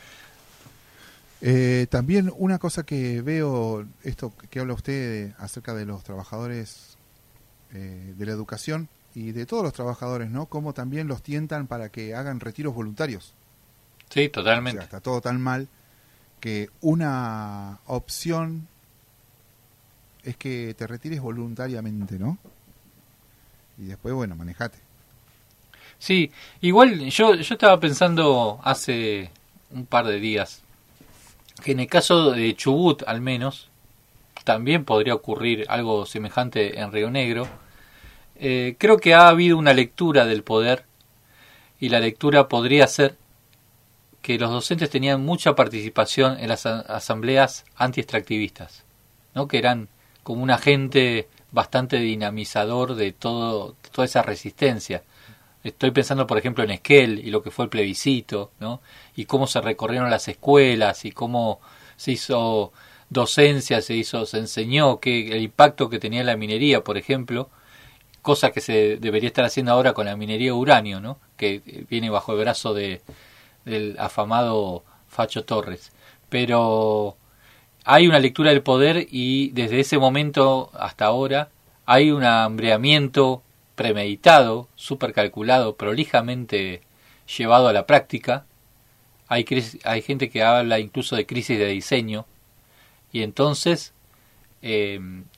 Eh, también una cosa que veo, esto que habla usted de, acerca de los trabajadores eh, de la educación y de todos los trabajadores, ¿no? Cómo también los tientan para que hagan retiros voluntarios. Sí, totalmente. O sea, está todo tan mal que una opción es que te retires voluntariamente, ¿no? Y después, bueno, manejate. Sí, igual yo, yo estaba pensando hace un par de días que en el caso de Chubut, al menos, también podría ocurrir algo semejante en Río Negro. Eh, creo que ha habido una lectura del poder y la lectura podría ser que los docentes tenían mucha participación en las asambleas anti-extractivistas, ¿no? Que eran como un agente bastante dinamizador de todo, toda esa resistencia. Estoy pensando, por ejemplo, en Esquel y lo que fue el plebiscito, ¿no? Y cómo se recorrieron las escuelas y cómo se hizo docencia, se hizo, se enseñó que el impacto que tenía la minería, por ejemplo, cosa que se debería estar haciendo ahora con la minería de uranio, ¿no? Que viene bajo el brazo de del afamado Facho Torres. Pero hay una lectura del poder y desde ese momento hasta ahora hay un hambreamiento premeditado, súper calculado, prolijamente llevado a la práctica. Hay, hay gente que habla incluso de crisis de diseño y entonces eh,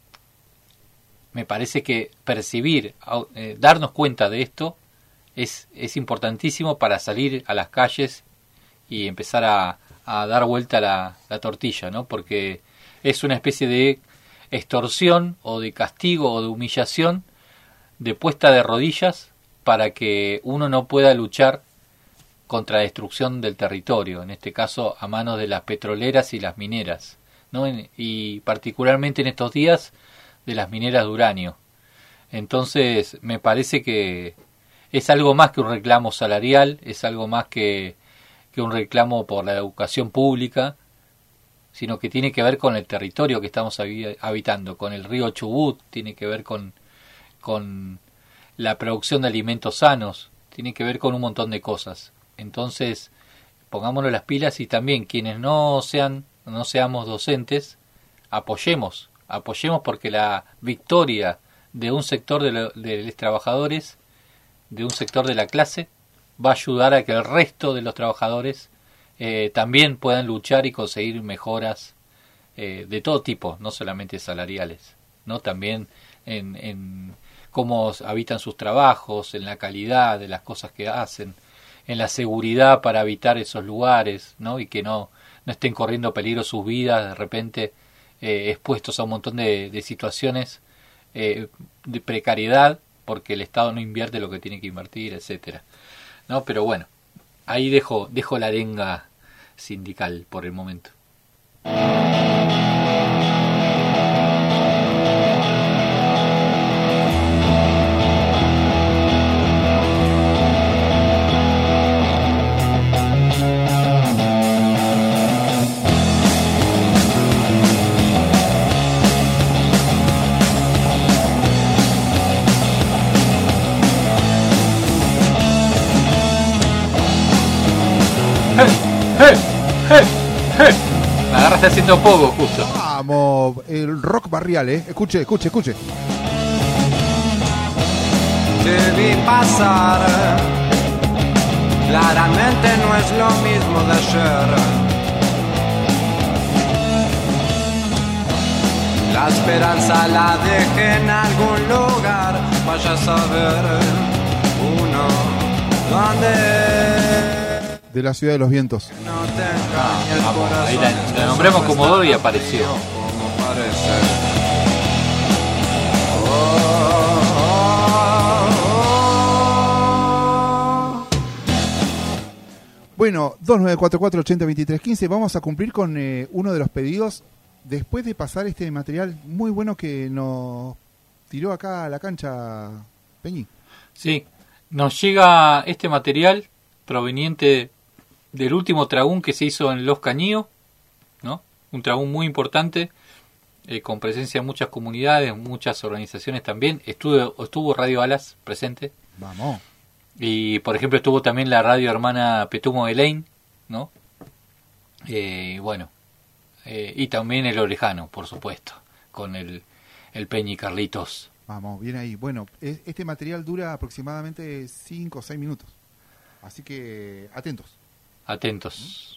me parece que percibir, eh, darnos cuenta de esto es, es importantísimo para salir a las calles y empezar a, a dar vuelta la, la tortilla, ¿no? Porque es una especie de extorsión o de castigo o de humillación, de puesta de rodillas para que uno no pueda luchar contra la destrucción del territorio, en este caso a manos de las petroleras y las mineras, ¿no? Y particularmente en estos días de las mineras de uranio. Entonces me parece que es algo más que un reclamo salarial, es algo más que, que un reclamo por la educación pública, sino que tiene que ver con el territorio que estamos habitando, con el río Chubut, tiene que ver con, con la producción de alimentos sanos, tiene que ver con un montón de cosas. Entonces, pongámonos las pilas y también quienes no sean, no seamos docentes, apoyemos, apoyemos porque la victoria de un sector de, lo, de los trabajadores, de un sector de la clase, va a ayudar a que el resto de los trabajadores eh, también puedan luchar y conseguir mejoras eh, de todo tipo, no solamente salariales, ¿no? También en, en cómo habitan sus trabajos, en la calidad de las cosas que hacen, en la seguridad para habitar esos lugares, ¿no? Y que no, no estén corriendo peligro sus vidas de repente eh, expuestos a un montón de, de situaciones eh, de precariedad porque el Estado no invierte lo que tiene que invertir, etcétera, ¿no? Pero bueno, ahí dejo dejo la arenga sindical por el momento. Me agarraste haciendo poco, justo. Vamos, el rock barrial, ¿eh? Escuche, escuche, escuche. Te vi pasar, claramente no es lo mismo de ayer. La esperanza la dejé en algún lugar, vaya a saber uno dónde. De la ciudad de los vientos. No tenga ni el Vamos, corazón. ahí la, la nombramos como Dodo y apareció. Como parece. Bueno, dos nueve cuatro cuatro, ochenta, veintitrés, quince, vamos a cumplir con eh, uno de los pedidos después de pasar este material muy bueno que nos tiró acá a la cancha, Peñi. Sí, nos llega este material proveniente del último tragún que se hizo en Los Cañíos, ¿no? Un tragún muy importante, eh, con presencia de muchas comunidades, muchas organizaciones también. Estuvo, estuvo Radio Alas presente. Vamos. Y, por ejemplo, estuvo también la radio hermana Petumo de Lane, ¿no? Eh, bueno, eh, y también el Orejano, por supuesto, con el, el Peñi Carlitos. Vamos, bien ahí. Bueno, es- este material dura aproximadamente cinco o seis minutos. Así que atentos. Atentos.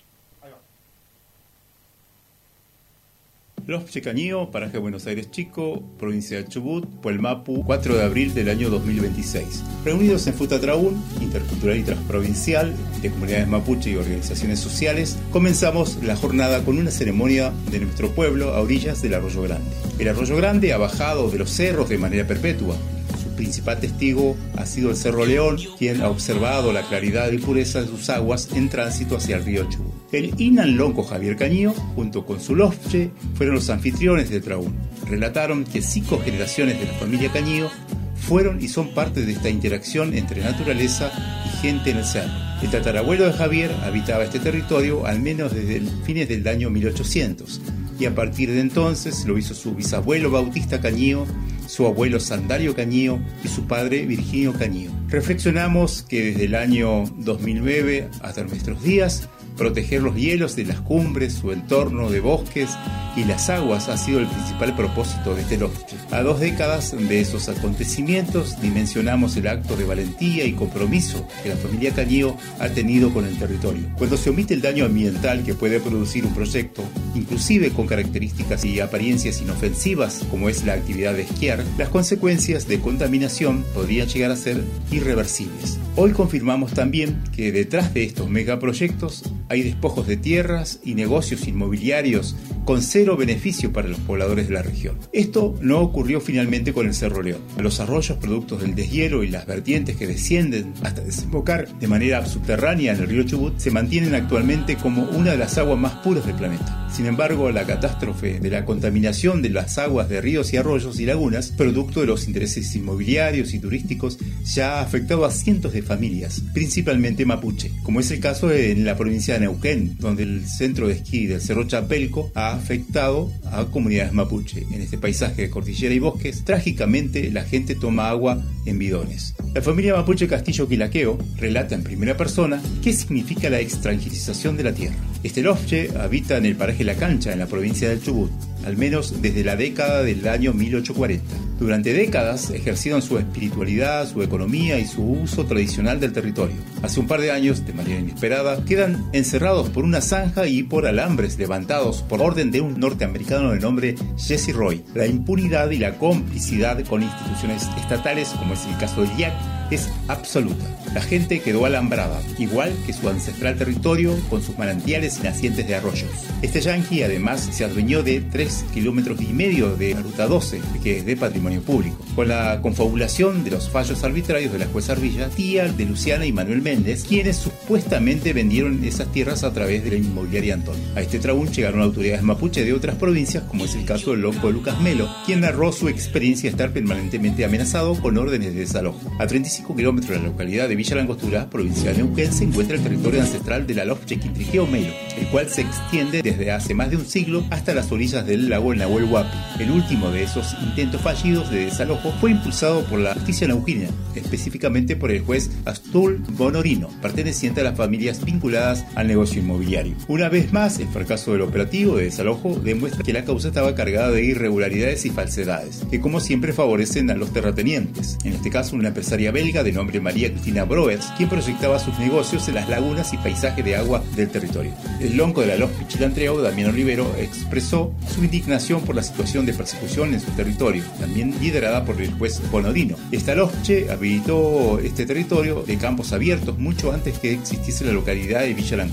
Lofche Cañío, Paraje Buenos Aires Chico, provincia del Chubut, Puelmapu, cuatro de abril del año dos mil veintiséis. Reunidos en Futatraún, intercultural y transprovincial, de comunidades mapuche y organizaciones sociales, comenzamos la jornada con una ceremonia de nuestro pueblo a orillas del Arroyo Grande. El Arroyo Grande ha bajado de los cerros de manera perpetua. Su principal testigo ha sido el Cerro León, quien ha observado la claridad y pureza de sus aguas en tránsito hacia el río Chubut. El Inan Lonco Javier Cañío, junto con su Lofche, fueron los anfitriones del Traún. Relataron que cinco generaciones de la familia Cañío fueron y son parte de esta interacción entre naturaleza y gente en el cerro. El tatarabuelo de Javier habitaba este territorio al menos desde el fines del año mil ochocientos, y a partir de entonces lo hizo su bisabuelo Bautista Cañío, su abuelo Sandario Cañío y su padre Virginio Cañío. Reflexionamos que desde el año dos mil nueve hasta nuestros días, proteger los hielos de las cumbres, su entorno de bosques y las aguas ha sido el principal propósito de este Lofche. A dos décadas de esos acontecimientos dimensionamos el acto de valentía y compromiso que la familia Cañío ha tenido con el territorio. Cuando se omite el daño ambiental que puede producir un proyecto, inclusive con características y apariencias inofensivas como es la actividad de esquiar, las consecuencias de contaminación podrían llegar a ser irreversibles. Hoy confirmamos también que detrás de estos megaproyectos hay despojos de tierras y negocios inmobiliarios con cero beneficio para los pobladores de la región. Esto no ocurrió finalmente con el Cerro León. Los arroyos productos del deshielo y las vertientes que descienden hasta desembocar de manera subterránea en el río Chubut se mantienen actualmente como una de las aguas más puras del planeta. Sin embargo, la catástrofe de la contaminación de las aguas de ríos y arroyos y lagunas, producto de los intereses inmobiliarios y turísticos, ya ha afectado a cientos de familias, principalmente mapuche, como es el caso en la provincia de Neuquén, donde el centro de esquí del Cerro Chapelco ha afectado a comunidades mapuche. En este paisaje de cordillera y bosques, trágicamente la gente toma agua en bidones. La familia mapuche Castillo Quilaqueo relata en primera persona qué significa la extranjerización de la tierra. Este Lofche habita en el paraje La Cancha, en la provincia del Chubut, al menos desde la década del año mil ochocientos cuarenta. Durante décadas ejercieron su espiritualidad, su economía y su uso tradicional del territorio. Hace un par de años, de manera inesperada, quedan encerrados por una zanja y por alambres levantados por orden de un norteamericano de nombre Jesse Roy. La impunidad y la complicidad con instituciones estatales, como es el caso del I A C, es absoluta. La gente quedó alambrada, igual que su ancestral territorio con sus manantiales y nacientes de arroyos. Este yanqui además se adueñó de tres kilómetros y medio de la ruta doce, que es de patrimonio público. Con la confabulación de los fallos arbitrarios de la jueza Arbilla, tía de Luciana y Manuel Méndez, quienes supuestamente vendieron esas tierras a través de la inmobiliaria Antón. A este trabún llegaron autoridades mapuche de otras provincias, como es el caso del lonco Lucas Melo, quien narró su experiencia de estar permanentemente amenazado con órdenes de desalojo. A treinta y cinco kilómetros de la localidad de Villa Langostura, provincia de Neuquén, se encuentra el territorio ancestral de la Lofche Quintriqueo Melo, el cual se extiende desde hace más de un siglo hasta las orillas del lago Nahuel Huapi. El último de esos intentos fallidos de desalojo fue impulsado por la justicia neuquina, específicamente por el juez Astul Bonorino, perteneciente a las familias vinculadas al negocio inmobiliario. Una vez más, el fracaso del operativo de desalojo demuestra que la causa estaba cargada de irregularidades y falsedades, que como siempre favorecen a los terratenientes. En este caso, una empresaria belga de nombre María Cristina Broers, quien proyectaba sus negocios en las lagunas y paisajes de agua del territorio. El lonco de la Lofche Chilantreo, Damián Rivero, expresó su indignación por la situación de persecución en su territorio, también liderada por el juez Bonorino. Esta Lofche habilitó este territorio de campos abiertos mucho antes que existiese la localidad de Villa Langostura.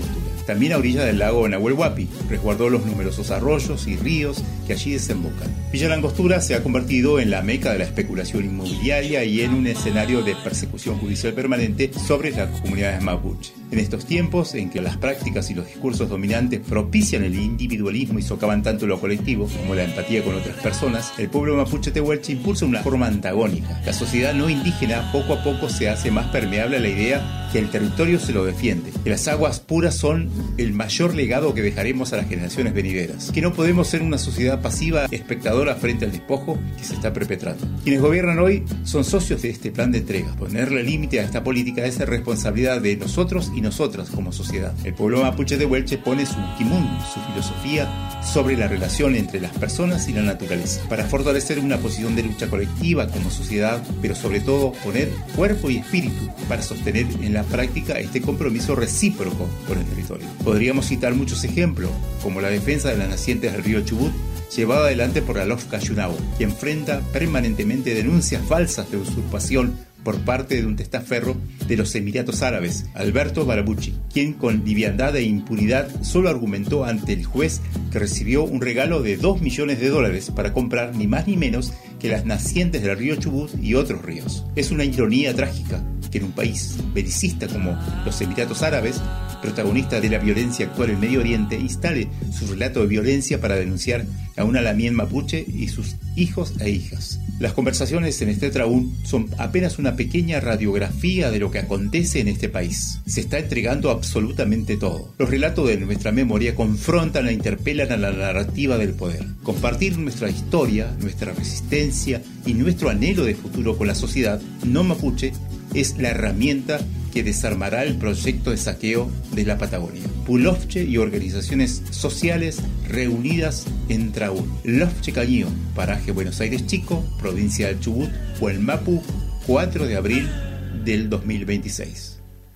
también a orilla del lago Nahuel Huapi, resguardó los numerosos arroyos y ríos que allí desembocan. Villa Langostura se ha convertido en la meca de la especulación inmobiliaria y en un escenario de persecución judicial permanente sobre las comunidades mapuche. En estos tiempos en que las prácticas y los discursos dominantes propician el individualismo y socavan tanto lo colectivo como la empatía con otras personas, el pueblo mapuche tehuelche impulsa una forma antagónica. La sociedad no indígena poco a poco se hace más permeable a la idea que el territorio se lo defiende, que las aguas puras son el mayor legado que dejaremos a las generaciones venideras, que no podemos ser una sociedad pasiva espectadora frente al despojo que se está perpetrando. Quienes gobiernan hoy son socios de este plan de entrega. Ponerle límite a esta política es responsabilidad de nosotros y nosotras como sociedad. El pueblo mapuche tehuelche pone su kimun, su filosofía sobre la relación entre las personas y la naturaleza, para fortalecer una posición de lucha colectiva como sociedad, pero sobre todo poner cuerpo y espíritu para sostener en la práctica este compromiso recíproco con el territorio. Podríamos citar muchos ejemplos, como la defensa de las nacientes del río Chubut, llevada adelante por la Lof Cayunabo, que enfrenta permanentemente denuncias falsas de usurpación por parte de un testaferro de los Emiratos Árabes, Alberto Barabucci, quien con liviandad e impunidad solo argumentó ante el juez que recibió un regalo de dos millones de dólares para comprar ni más ni menos que las nacientes del río Chubut y otros ríos. Es una ironía trágica que en un país belicista como los Emiratos Árabes, protagonista de la violencia actual en Medio Oriente, instale su relato de violencia para denunciar a un alamien mapuche y sus hijos e hijas. Las conversaciones en este traún son apenas una pequeña radiografía de lo que acontece en este país. Se está entregando absolutamente todo. Los relatos de nuestra memoria confrontan e interpelan a la narrativa del poder. Compartir nuestra historia, nuestra resistencia y nuestro anhelo de futuro con la sociedad no mapuche es la herramienta que desarmará el proyecto de saqueo de la Patagonia. Pulofche y organizaciones sociales reunidas en Traún. Lofche Cañío, paraje Buenos Aires Chico, provincia del Chubut, Huelmapu, cuatro de abril del dos mil veintiséis.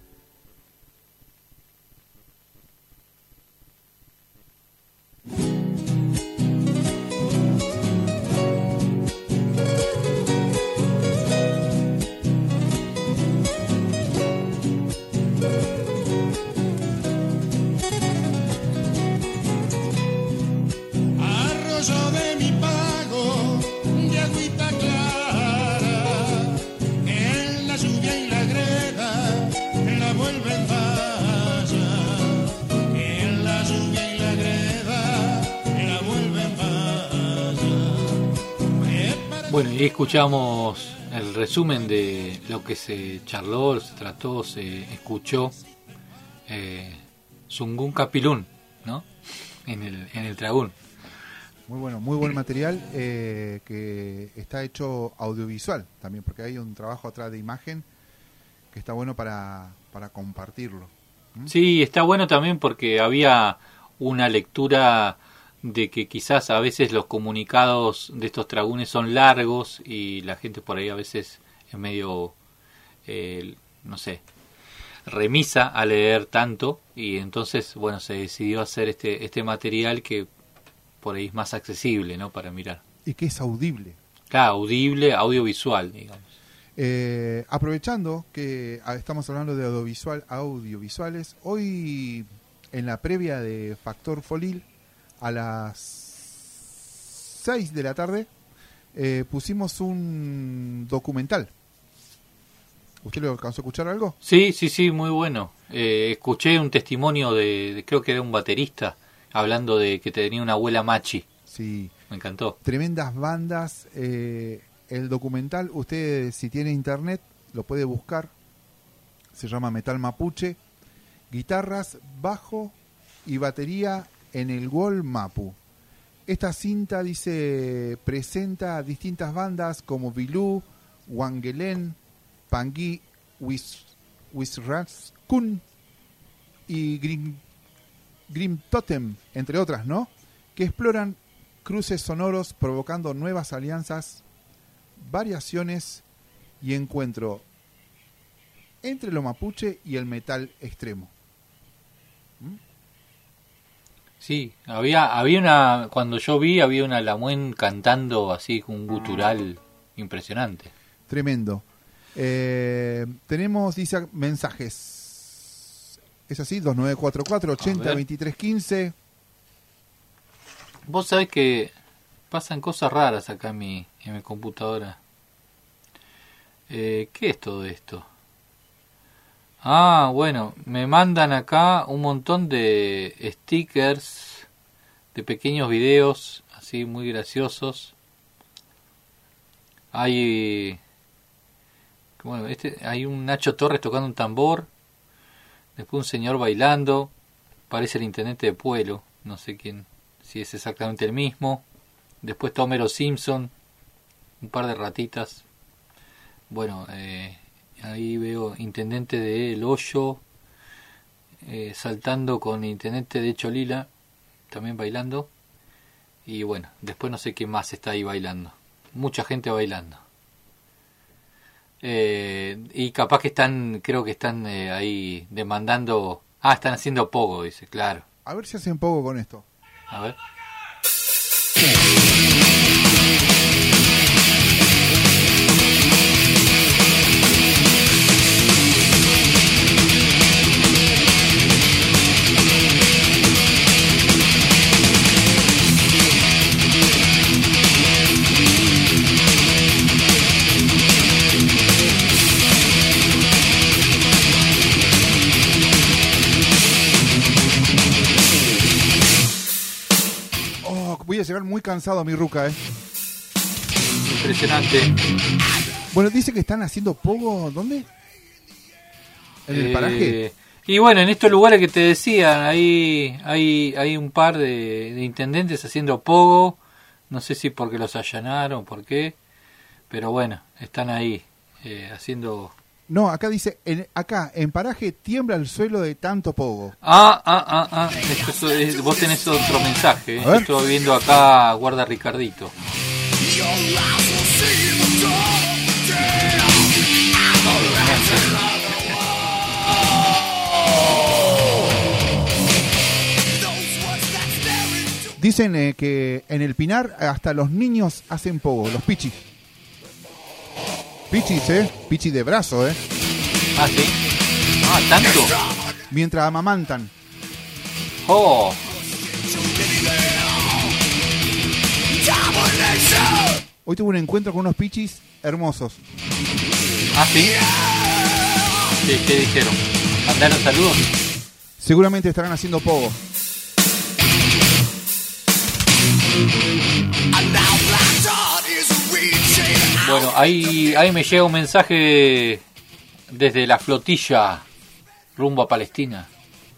Bueno, y escuchamos el resumen de lo que se charló, se trató, se escuchó. Eh, Sungun Capilún, ¿no? En el, en el Traún. Muy bueno, muy buen material eh, que está hecho audiovisual también, porque hay un trabajo atrás de imagen que está bueno para, para compartirlo. ¿Mm? Sí, está bueno también porque había una lectura de que quizás a veces los comunicados de estos tragunes son largos y la gente por ahí a veces es medio, eh, no sé, remisa a leer tanto, y entonces, bueno, se decidió hacer este este material que por ahí es más accesible, ¿no?, para mirar. Y que es audible. Claro, audible, audiovisual, digamos. Eh, aprovechando que estamos hablando de audiovisual, audiovisuales, hoy en la previa de Factor Folil, a las seis de la tarde, eh, pusimos un documental. ¿Usted lo alcanzó a escuchar algo? Sí, sí, sí, muy bueno. Eh, escuché un testimonio de, de, creo que era un baterista, hablando de que tenía una abuela machi. Sí. Me encantó. Tremendas bandas. Eh, el documental, usted si tiene internet, lo puede buscar. Se llama Metal Mapuche. Guitarras, bajo y batería en el Wall Mapu. Esta cinta, dice, presenta distintas bandas como Bilú, Wangelen, Pangui, Wisraskun y Grim, Grim Totem, entre otras, ¿no?, que exploran cruces sonoros provocando nuevas alianzas, variaciones y encuentro entre lo mapuche y el metal extremo. ¿Mm? Sí, había había una, cuando yo vi, había una Lamuen cantando así con un gutural impresionante. Tremendo. Eh, tenemos, dice, mensajes. ¿Es así? dos nueve cuatro cuatro, ochenta, veintitrés, quince. Vos sabés que pasan cosas raras acá en mi, en mi computadora. Eh, ¿Qué es todo esto? Ah, bueno, me mandan acá un montón de stickers, de pequeños videos, así muy graciosos. Hay, bueno, este, hay un Nacho Torres tocando un tambor, después un señor bailando, parece el intendente de Pueblo, no sé quién, si es exactamente el mismo. Después está Homero Simpson, un par de ratitas. Bueno, eh, ahí veo intendente de El Hoyo, eh, saltando con intendente de Cholila, también bailando. Y bueno, después no sé qué más está ahí bailando. Mucha gente bailando. Eh, y capaz que están, creo que están eh, ahí demandando... Ah, están haciendo poco, dice, claro. A ver si hacen poco con esto. A ver. Voy a llegar muy cansado a mi ruca, ¿eh? Impresionante. Bueno, dice que están haciendo poco, ¿dónde? ¿En el eh, paraje? Y bueno, en estos lugares que te decía, hay, hay, hay un par de, de intendentes haciendo pogo. No sé si porque los allanaron, por qué. Pero bueno, están ahí eh, haciendo... No, acá dice, en, acá en paraje tiembla el suelo de tanto pogo. Ah, ah, ah, ah. Esto es, vos tenés otro mensaje. ¿eh? Estoy viendo acá, guarda Ricardito. Dicen eh, que en el Pinar hasta los niños hacen pogo, los pichis. Pichis, ¿eh? Pichis de brazo, ¿eh? Ah, ¿sí? Ah, ¿tanto? Mientras amamantan. ¡Oh! Hoy tuve un encuentro con unos pichis hermosos. ¿Ah, sí? ¿Qué, qué dijeron? ¿Mandaron saludos? Seguramente estarán haciendo pogo. Bueno, ahí, ahí me llega un mensaje desde la flotilla rumbo a Palestina.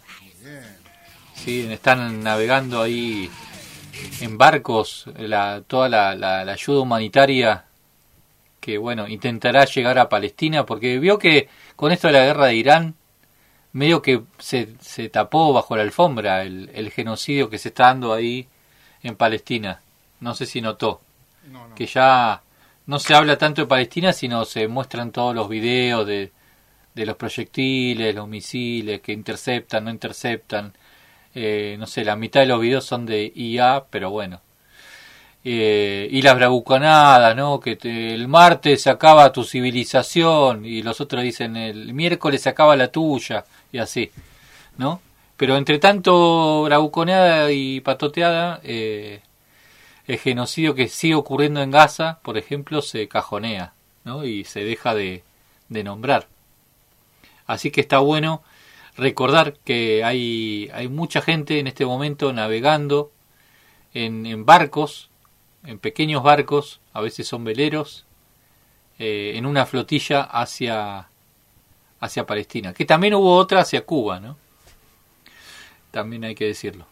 Sí, están navegando ahí en barcos la, toda la, la, la ayuda humanitaria que, bueno, intentará llegar a Palestina, porque vio que con esto de la guerra de Irán medio que se, se tapó bajo la alfombra el, el genocidio que se está dando ahí en Palestina. No sé si notó. No, no. Que ya no se habla tanto de Palestina, sino se muestran todos los videos de, de los proyectiles, los misiles que interceptan, no interceptan. Eh, no sé, la mitad de los videos son de I A, pero bueno. Eh, y las bravuconadas, ¿no? Que te, el martes se acaba tu civilización y los otros dicen el miércoles se acaba la tuya y así, ¿no? Pero entre tanto bravuconeada y patoteada, eh, el genocidio que sigue ocurriendo en Gaza, por ejemplo, se cajonea, ¿no? Y se deja de, de nombrar. Así que está bueno recordar que hay, hay mucha gente en este momento navegando en, en barcos, en pequeños barcos, a veces son veleros, eh, en una flotilla hacia, hacia Palestina. Que también hubo otra hacia Cuba, ¿no? También hay que decirlo.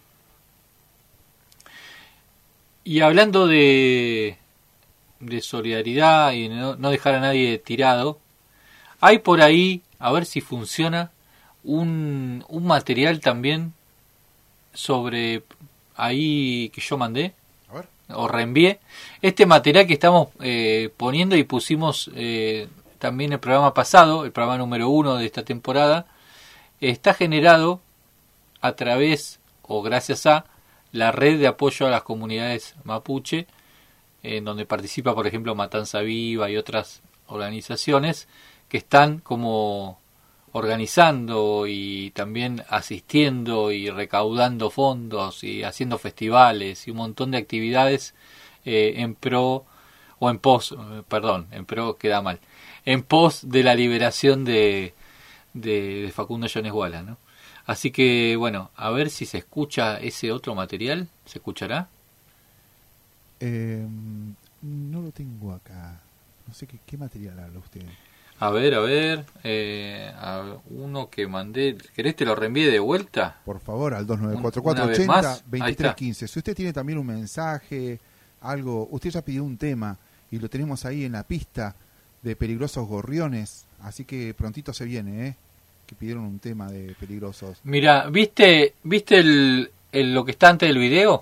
Y hablando de, de solidaridad y no, no dejar a nadie tirado, hay por ahí, a ver si funciona, un, un material también sobre ahí que yo mandé, a ver, o reenvié. Este material que estamos eh, poniendo y pusimos eh, también el programa pasado, el programa número uno de esta temporada, está generado a través o gracias a la red de apoyo a las comunidades mapuche, en donde participa, por ejemplo, Matanza Viva y otras organizaciones que están como organizando y también asistiendo y recaudando fondos y haciendo festivales y un montón de actividades eh, en pro o en pos, perdón, en pro queda mal, en pos de la liberación de, de, de Facundo Jones Wala, ¿no? Así que bueno, a ver si se escucha ese otro material, ¿se escuchará? Eh, no lo tengo acá, no sé qué, qué material habla usted. A ver, a ver, eh, a uno que mandé, ¿querés te lo reenvíe de vuelta? Por favor, al dos nueve cuatro cuatro, ochenta, más. veintitrés quince. Si usted tiene también un mensaje, algo, usted ya pidió un tema y lo tenemos ahí en la pista de Peligrosos Gorriones, así que prontito se viene, ¿eh? Que pidieron un tema de Peligrosos. Mira, ¿viste viste el, el lo que está antes del video?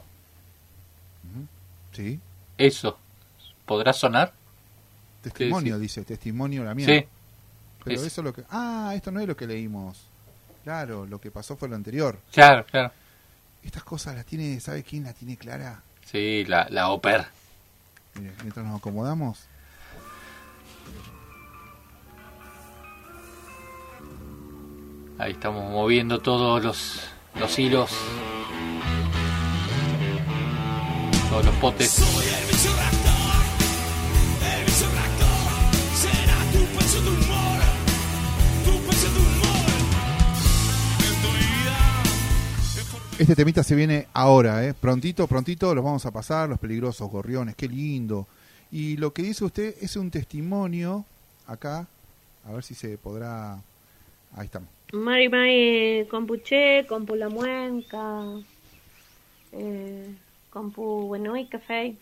Sí. Eso, ¿podrá sonar? Testimonio, sí, sí. Dice, testimonio la mía. Sí. Pero es. eso es lo que... Ah, esto no es lo que leímos. Claro, lo que pasó fue lo anterior. Claro, claro. Estas cosas las tiene, ¿sabe quién las tiene clara? Sí, la, la Oper. Mire, mientras nos acomodamos. Ahí estamos moviendo todos los, los hilos. Todos los potes. Soy el bicho raptor, el bicho raptor, será tu pecho de humor, tu pecho de humor. En tu vida. Este temita se viene ahora, ¿eh? Prontito, prontito los vamos a pasar, Los Peligrosos Gorriones, qué lindo. Y lo que dice usted es un testimonio, acá, a ver si se podrá... Ahí estamos. Mari Mai Compuche, Compu La Muenca, eh... Compu Buenoi Café,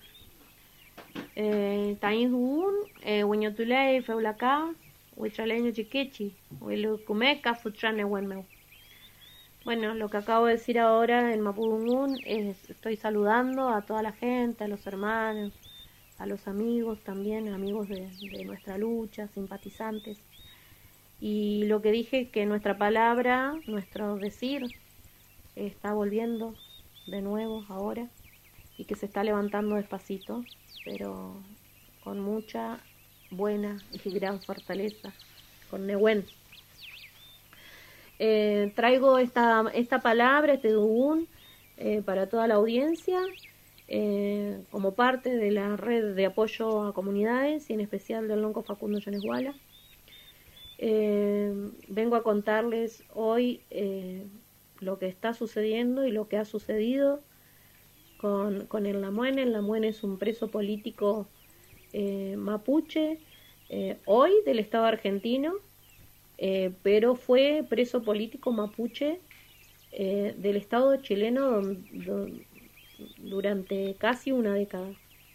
Tain Huun, Huiñotulei Feulaca, Huichaleño Chiquichi, Huilucumeca Futrane Huenmeu. Bueno, lo que acabo de decir ahora en Mapudungún es: estoy saludando a toda la gente, a los hermanos, a los amigos también, amigos de, de nuestra lucha, simpatizantes. Y lo que dije, que nuestra palabra, nuestro decir, está volviendo de nuevo ahora. Y que se está levantando despacito, pero con mucha buena y gran fortaleza, con Nehuen. Eh, traigo esta, esta palabra, este dugún, eh, para toda la audiencia, eh, como parte de la red de apoyo a comunidades y en especial del lonco Facundo Jones Wala. Eh, vengo a contarles hoy eh, lo que está sucediendo y lo que ha sucedido Con, con el Lamuene. El Lamuene es un preso político eh, mapuche, eh, hoy del Estado argentino, eh, pero fue preso político mapuche eh, del Estado chileno don, don, durante casi una década.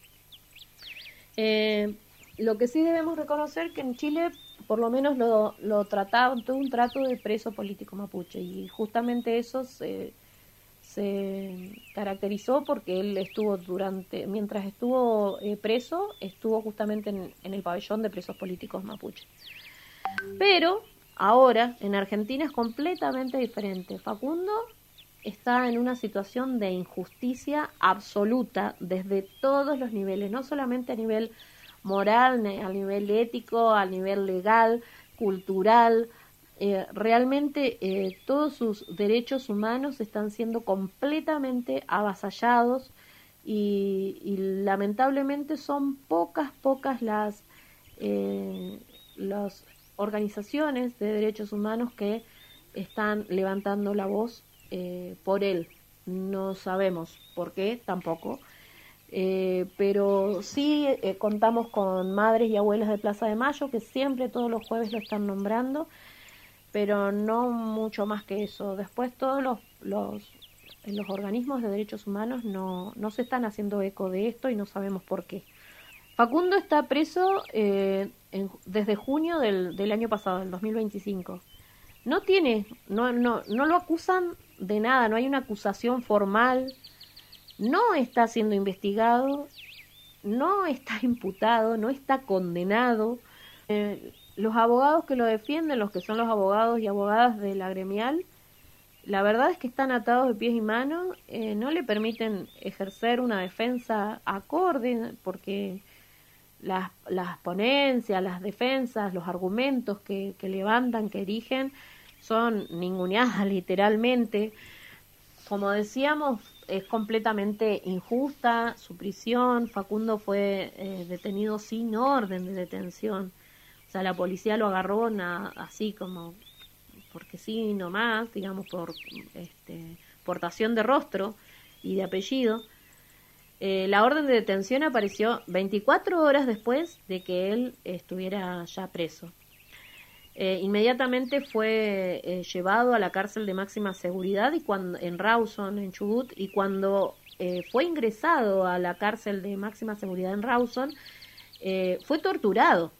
Eh, lo que sí debemos reconocer que en Chile por lo menos lo, lo trataban, tuvo un trato de preso político mapuche, y justamente eso se... se caracterizó porque él estuvo durante, mientras estuvo eh, preso, estuvo justamente en, en el pabellón de presos políticos mapuche. Pero ahora en Argentina es completamente diferente. Facundo está en una situación de injusticia absoluta desde todos los niveles, no solamente a nivel moral, a nivel ético, a nivel legal, cultural. Eh, realmente eh, todos sus derechos humanos están siendo completamente avasallados y, y lamentablemente son pocas, pocas las, eh, las organizaciones de derechos humanos que están levantando la voz eh, por él. No sabemos por qué tampoco, eh, pero sí eh, contamos con madres y abuelas de Plaza de Mayo que siempre todos los jueves lo están nombrando, pero no mucho más que eso. Después todos los, los, los organismos de derechos humanos no, no se están haciendo eco de esto y no sabemos por qué. Facundo está preso eh, en, desde junio del, del año pasado, del dos mil veinticinco. No tiene, no, no, no lo acusan de nada, no hay una acusación formal, no está siendo investigado, no está imputado, no está condenado. Eh, Los abogados que lo defienden, los que son los abogados y abogadas de la gremial, la verdad es que están atados de pies y manos, eh, no le permiten ejercer una defensa acorde, porque las, las ponencias, las defensas, los argumentos que, que levantan, que erigen, son ninguneadas literalmente. Como decíamos, es completamente injusta su prisión. Facundo fue eh, detenido sin orden de detención. O sea, la policía lo agarró na, así como porque sí, nomás, digamos, por este, portación de rostro y de apellido. Eh, la orden de detención apareció veinticuatro horas después de que él estuviera ya preso. Eh, inmediatamente fue eh, llevado a la cárcel de máxima seguridad y cuando, en Rawson, en Chubut, y cuando eh, fue ingresado a la cárcel de máxima seguridad en Rawson, eh, fue torturado.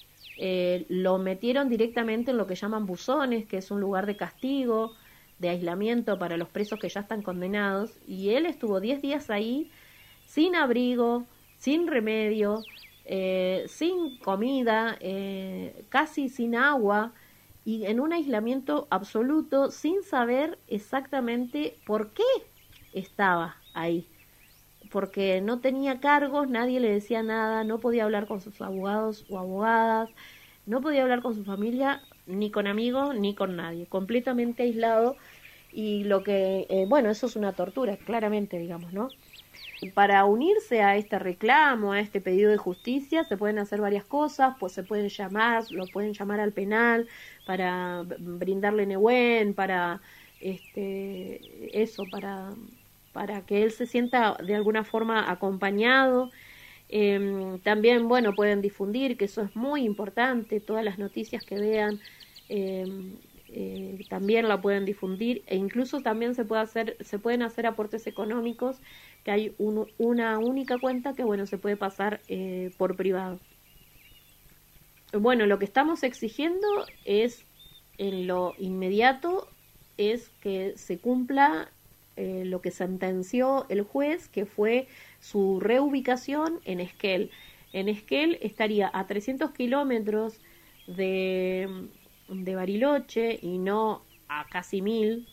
Eh, lo metieron directamente en lo que llaman buzones, que es un lugar de castigo, de aislamiento para los presos que ya están condenados, y él estuvo diez días ahí sin abrigo, sin remedio, Eh, sin comida, eh, casi sin agua y en un aislamiento absoluto, sin saber exactamente por qué estaba ahí, porque no tenía cargos, nadie le decía nada, no podía hablar con sus abogados o abogadas, no podía hablar con su familia, ni con amigos, ni con nadie, completamente aislado. Y lo que, eh, bueno, eso es una tortura, claramente, digamos, ¿no? Para unirse a este reclamo, a este pedido de justicia, se pueden hacer varias cosas, pues se pueden llamar, lo pueden llamar al penal para brindarle Nehuen, para este eso, para, para que él se sienta de alguna forma acompañado. Eh, también, bueno, pueden difundir, que eso es muy importante, todas las noticias que vean, eh, eh, también la pueden difundir, e incluso también se puede hacer, se pueden hacer aportes económicos, que hay un, una única cuenta que, bueno, se puede pasar eh, por privado. Bueno, lo que estamos exigiendo es, en lo inmediato, es que se cumpla eh, lo que sentenció el juez, que fue su reubicación en Esquel. En Esquel estaría a trescientos kilómetros de, de Bariloche y no a casi mil,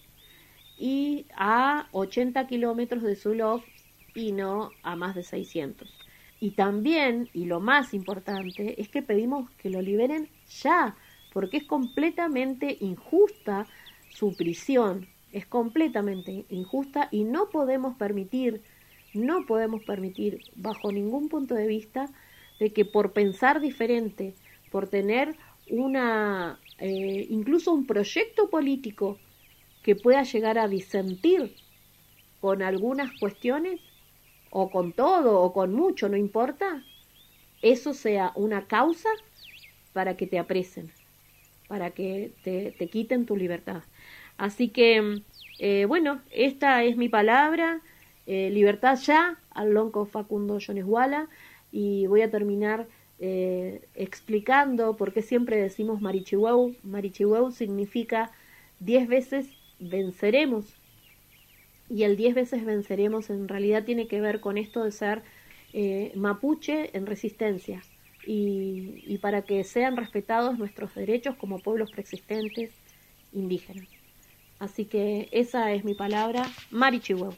y a ochenta kilómetros de Zulov y no a más de seiscientos. Y también, y lo más importante, es que pedimos que lo liberen ya, porque es completamente injusta su prisión, es completamente injusta y no podemos permitir, no podemos permitir bajo ningún punto de vista de que por pensar diferente, por tener una, eh, incluso un proyecto político que pueda llegar a disentir con algunas cuestiones, o con todo, o con mucho, no importa, eso sea una causa para que te apresen, para que te, te quiten tu libertad. Así que, eh, bueno, esta es mi palabra, eh, libertad ya, al lonco Facundo Yoneshuala, y voy a terminar eh, explicando por qué siempre decimos Marichihueu. Marichihueu significa diez veces venceremos. Y el diez veces venceremos en realidad tiene que ver con esto de ser eh, mapuche en resistencia y, y para que sean respetados nuestros derechos como pueblos preexistentes indígenas. Así que esa es mi palabra, Marichihueu.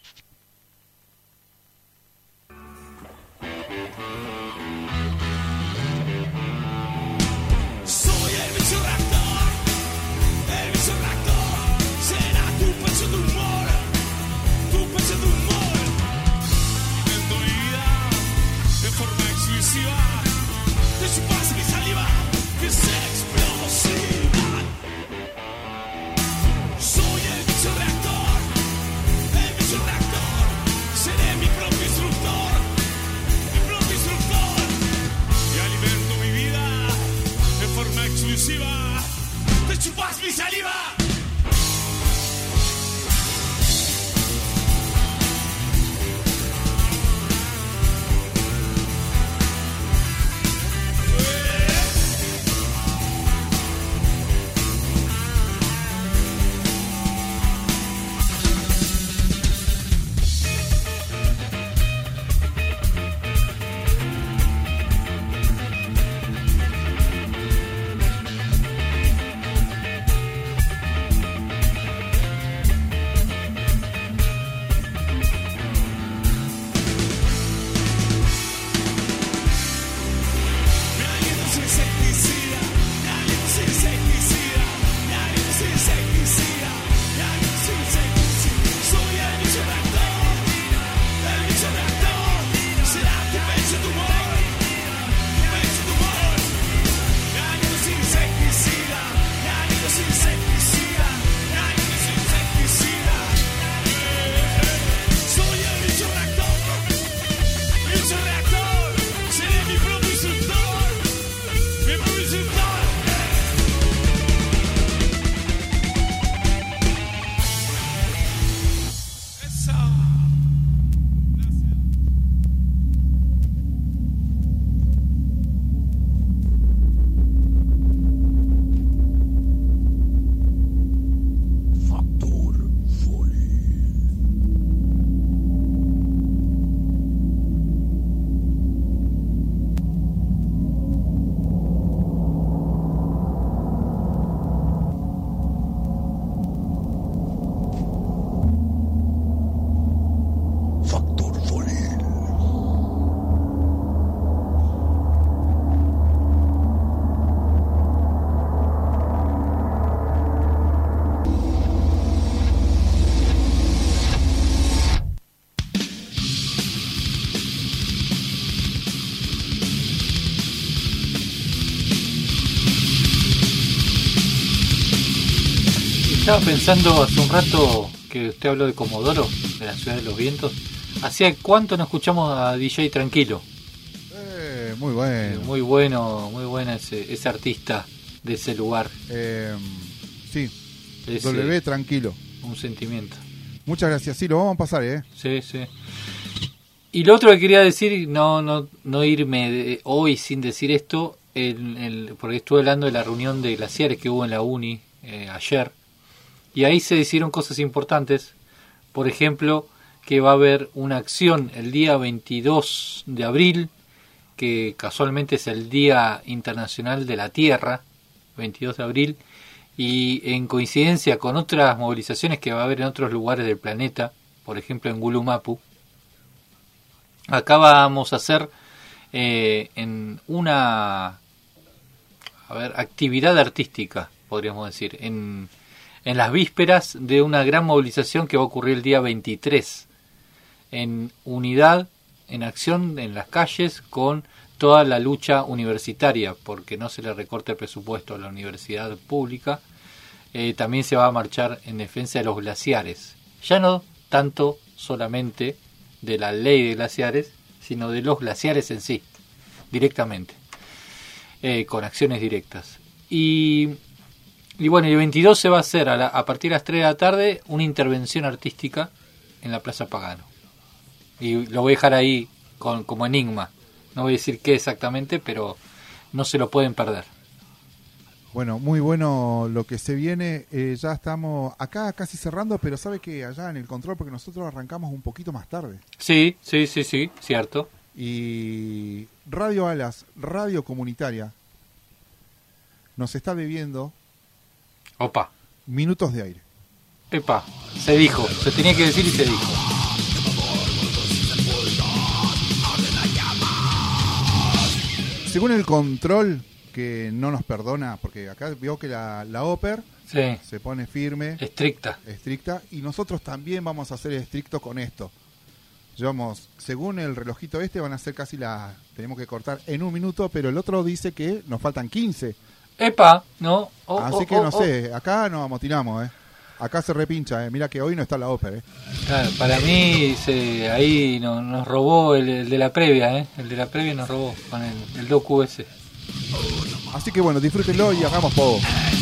Soy el bicho reactor, el bicho reactor, será tu pecho de humor. Tu pecho de humor, en tu vida, de forma exclusiva, te chupas mi saliva, que es explosiva. Soy el bicho reactor, el bicho reactor, seré mi propio instructor, mi propio instructor, y alimento mi vida, de forma exclusiva, te chupas mi saliva. estaba pensando hace un rato que usted habló de Comodoro, de la ciudad de los vientos. ¿Hacía cuánto no escuchamos a D J Tranquilo? Eh, muy bueno. Muy bueno, muy bueno ese, ese artista de ese lugar. Eh, sí, Ese, W Tranquilo. Un sentimiento. Muchas gracias, sí, lo vamos a pasar, ¿eh? Sí, sí. Y lo otro que quería decir, no no no irme de hoy sin decir esto, el, el, porque estuve hablando de la reunión de glaciares que hubo en la Uni eh, ayer, y ahí se hicieron cosas importantes. Por ejemplo, que va a haber una acción el día veintidós de abril, que casualmente es el Día Internacional de la Tierra, veintidós de abril, y en coincidencia con otras movilizaciones que va a haber en otros lugares del planeta, por ejemplo en Gulumapu. Acá vamos a hacer eh, en una a ver, actividad artística, podríamos decir, en, en las vísperas de una gran movilización que va a ocurrir el día veintitrés, en unidad, en acción en las calles con toda la lucha universitaria, porque no se le recorte el presupuesto a la universidad pública. Eh, también se va a marchar en defensa de los glaciares, ya no tanto solamente de la ley de glaciares, sino de los glaciares en sí, directamente, eh, con acciones directas. Y, y bueno, el veintidós se va a hacer a, la, a partir de las tres de la tarde una intervención artística en la Plaza Pagano. Y lo voy a dejar ahí con, como enigma. No voy a decir qué exactamente, pero no se lo pueden perder. Bueno, muy bueno lo que se viene. Eh, ya estamos acá casi cerrando, pero sabe que allá en el control, porque nosotros arrancamos un poquito más tarde. Sí, sí, sí, sí, cierto. Y Radio Alas, radio comunitaria, nos está debiendo... Opa. Minutos de aire. Epa, se dijo, se tenía que decir y se dijo. Según el control, que no nos perdona, porque acá veo que la, la Oper sí. se pone firme, estricta, estricta, y nosotros también vamos a ser estrictos con esto. Llevamos, según el relojito este, van a ser casi la, tenemos que cortar en un minuto, pero el otro dice que nos faltan quince. Epa, no. Oh, Así oh, que oh, no oh. sé, acá nos amotinamos, eh. Acá se repincha, eh. Mira que hoy no está la Oper, eh. Claro, para mí se, ahí no, nos robó el, el de la previa, eh. El de la previa nos robó con el, el docu ese. Así que bueno, disfrútenlo y hagamos poco.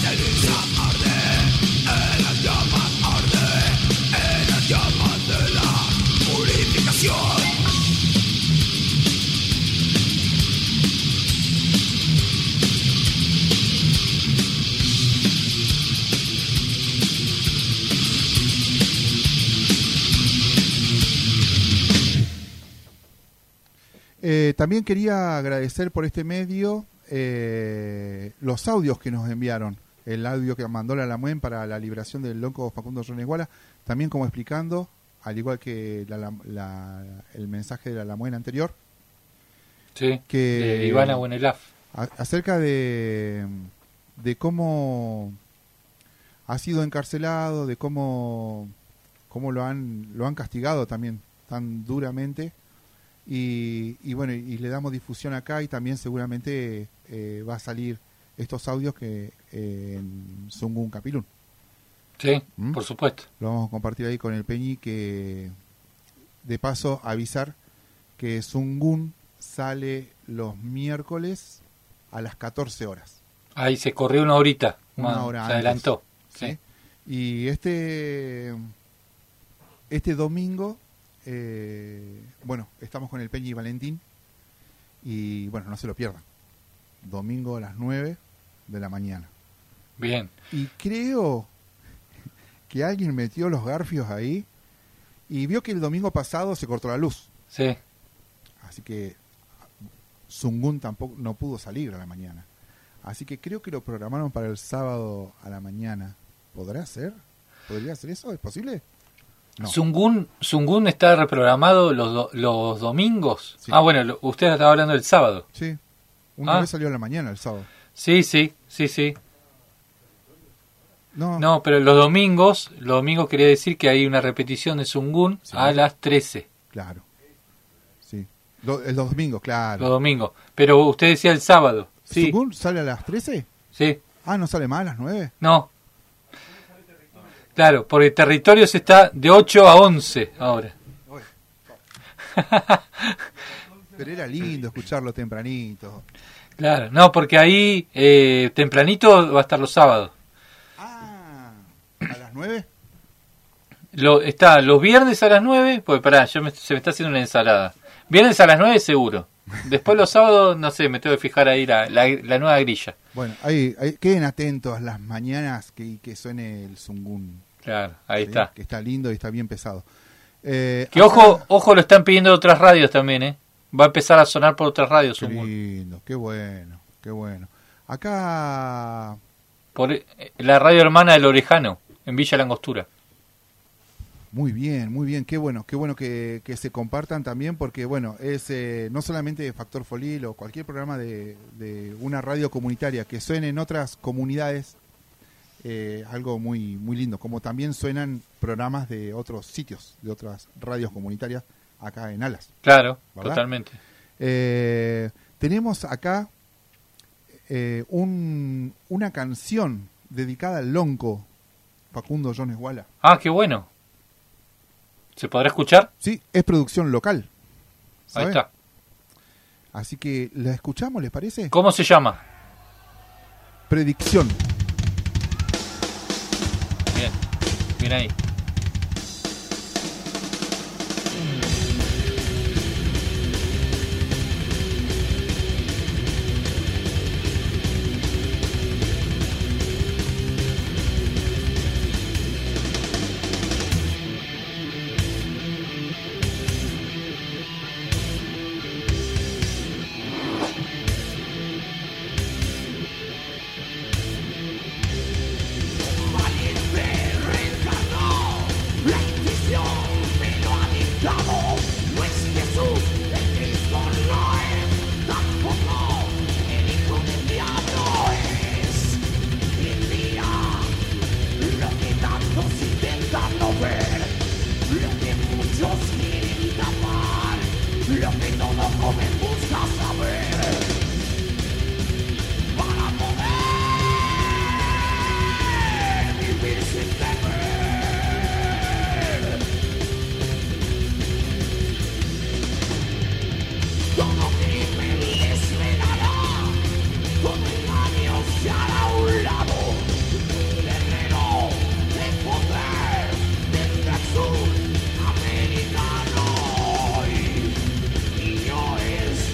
Eh, también quería agradecer por este medio eh, los audios que nos enviaron. El audio que mandó la Lamuen para la liberación del lonco Facundo Yoneguala, también como explicando, al igual que la, la, el mensaje de la Lamuen anterior, sí, que, de Ivana Buenelaf, a, acerca de, de cómo ha sido encarcelado, de cómo, cómo lo han lo han castigado también tan duramente. Y, y bueno, y le damos difusión acá, y también seguramente eh, va a salir estos audios que eh, en Sungun Capilún. Sí, ¿Mm? Por supuesto. Lo vamos a compartir ahí con el Peñi, que de paso avisar que Sungun sale los miércoles a las catorce horas. Ahí se corrió una horita, una man, hora se adelantó. ¿sí? Sí. Y este, este domingo... Eh, bueno, estamos con el Peñi y Valentín, y bueno, no se lo pierdan, domingo a las nueve de la mañana. Bien. Y creo que alguien metió los garfios ahí y vio que el domingo pasado se cortó la luz. Sí. Así que Sungun tampoco no pudo salir a la mañana. Así que creo que lo programaron para el sábado a la mañana. ¿Podrá ser? ¿Podría ser eso? ¿Es posible? No. Sungun, Sungun está reprogramado los, do, los domingos. Sí. Ah, bueno, lo, usted estaba hablando del sábado. Sí. Una ah. vez salió a la mañana el sábado. Sí, sí, sí, sí. No. No, pero los domingos, los domingos quería decir que hay una repetición de Sungun sí. a las trece. Claro. Sí. Do, el, los domingos, claro. Los domingos. Pero usted decía el sábado. Sí. ¿Sungun sale a las trece? Sí. Ah, ¿no sale más a las nueve? No. Claro, porque Territorios está de ocho a once ahora. Pero era lindo escucharlo tempranito. Claro, no, porque ahí eh, tempranito va a estar los sábados. Ah, ¿a las nueve? Lo, está los viernes a las nueve, pues pará, yo me, se me está haciendo una ensalada. Viernes a las nueve seguro. Después los sábados, no sé, me tengo que fijar ahí la, la, la nueva grilla. Bueno, ahí, ahí queden atentos las mañanas que, que suene el zungún. Claro, ahí ¿sí? está. Que está lindo y está bien pesado. Eh, que acá... ojo, ojo, lo están pidiendo de otras radios también, ¿eh? Va a empezar a sonar por otras radios. Qué lindo, qué bueno, qué bueno. Acá... Por la radio hermana del Orejano, en Villa Langostura. Muy bien, muy bien, qué bueno, qué bueno que, que se compartan también, porque bueno, es eh, no solamente Factor Folil o cualquier programa de, de una radio comunitaria que suene en otras comunidades, eh, algo muy, muy lindo, como también suenan programas de otros sitios, de otras radios comunitarias acá en Alas. Claro, ¿verdad? Totalmente. Eh, tenemos acá eh, un, una canción dedicada al lonco Facundo Jones Walla. Ah, qué bueno. ¿Se podrá escuchar? Sí, es producción local. ¿sabe? Ahí está. Así que la escuchamos, ¿les parece? ¿Cómo se llama? Predicción. Bien, bien ahí. Americano y niño es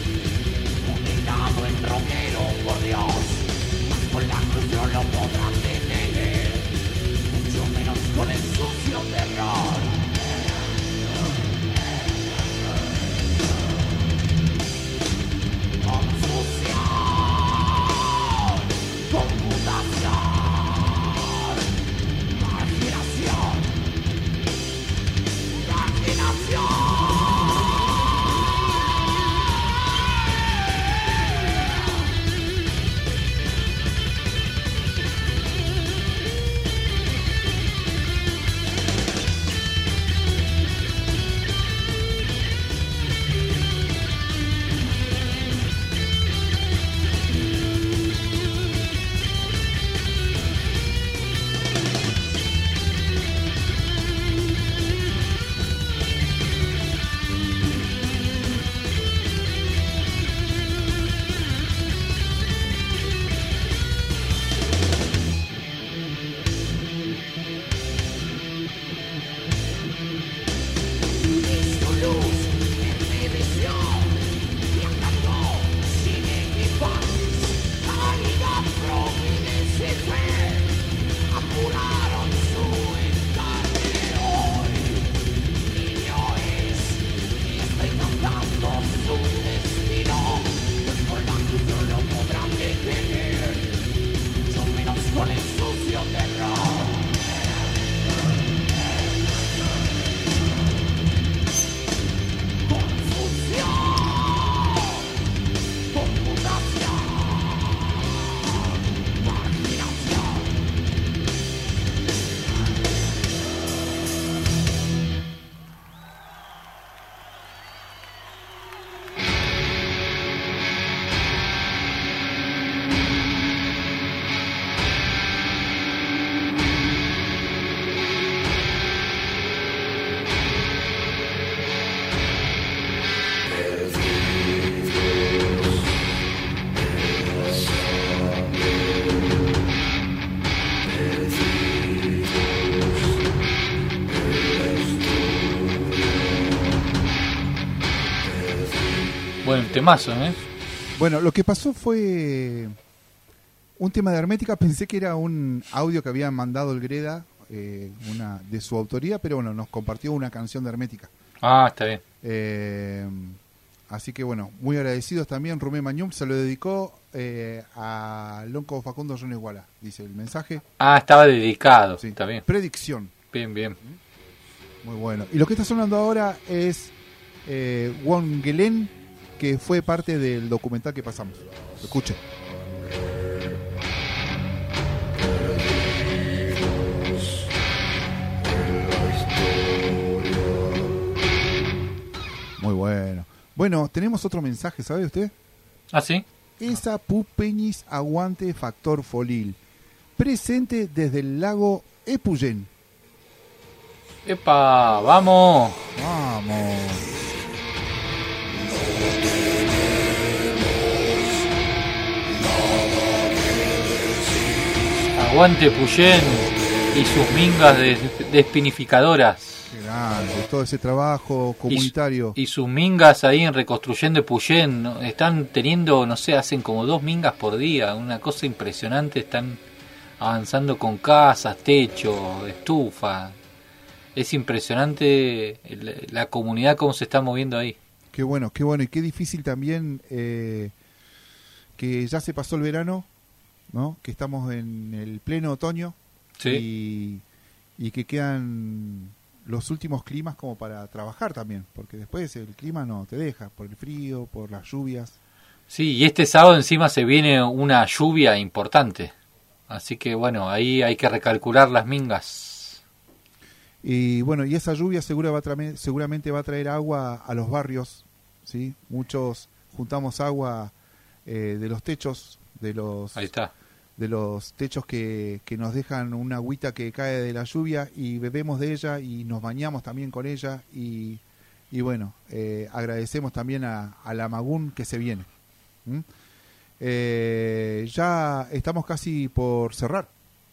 buen temazo, ¿eh? Bueno, lo que pasó fue un tema de Hermética. Pensé que era un audio que había mandado el Greda, eh, una de su autoría, pero bueno, nos compartió una canción de Hermética. Ah, está bien. Eh, así que bueno, muy agradecidos también. Rumé Mañum se lo dedicó eh, a Lonco Facundo Jones Guala, dice el mensaje. Ah, estaba dedicado. Sí. Está bien. Predicción. Bien, bien. Muy bueno. Y lo que está sonando ahora es eh, Won Gelen, que fue parte del documental que pasamos. Escuche. Muy bueno. Bueno, tenemos otro mensaje, ¿sabe usted? ¿Ah, sí? Esa Pupeñis aguante Factor Folil. Presente desde el lago Epuyén. ¡Epa! ¡Vamos! ¡Vamos! Aguante Puyén y sus mingas de, despinificadoras. Qué grande, todo ese trabajo comunitario. Y, y sus mingas ahí en Reconstruyendo Puyén, ¿no? Están teniendo, no sé, hacen como dos mingas por día, una cosa impresionante. Están avanzando con casas, techo, estufa. Es impresionante la comunidad cómo se está moviendo ahí. Qué bueno, qué bueno y qué difícil también eh, que ya se pasó el verano, ¿no? Que estamos en el pleno otoño. Sí. y, y que quedan los últimos climas como para trabajar también, porque después el clima no te deja, por el frío, por las lluvias. Sí, y este sábado encima se viene una lluvia importante, así que bueno, ahí hay que recalcular las mingas. Y bueno, y esa lluvia segura va a traer, seguramente va a traer agua a los barrios, ¿sí? Muchos juntamos agua eh, de los techos, de los... Ahí está. de los techos que, que nos dejan una agüita que cae de la lluvia y bebemos de ella y nos bañamos también con ella y, y bueno, eh, agradecemos también a, a la Magún que se viene. ¿Mm? Eh, ya estamos casi por cerrar.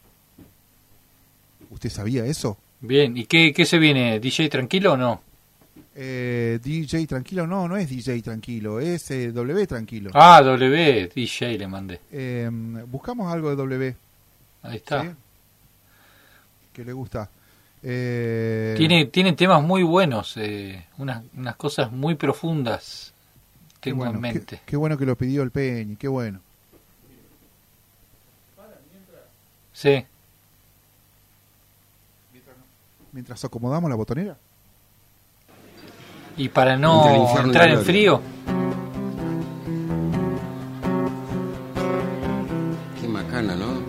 ¿Usted sabía eso? Bien, ¿y qué, qué se viene? ¿D J Tranquilo o no? Eh, D J Tranquilo, no, no es D J Tranquilo, es eh, W Tranquilo. Ah, W, D J le mandé. Eh, buscamos algo de W. Ahí está. ¿Sí? Que le gusta. Eh... Tiene, tiene temas muy buenos, eh, unas, unas cosas muy profundas. Tengo bueno, en mente. Qué, qué bueno que lo pidió el Peñi, qué bueno. Sí. Mientras acomodamos la botonera. Y para no entrar en frío. Qué macana, ¿no?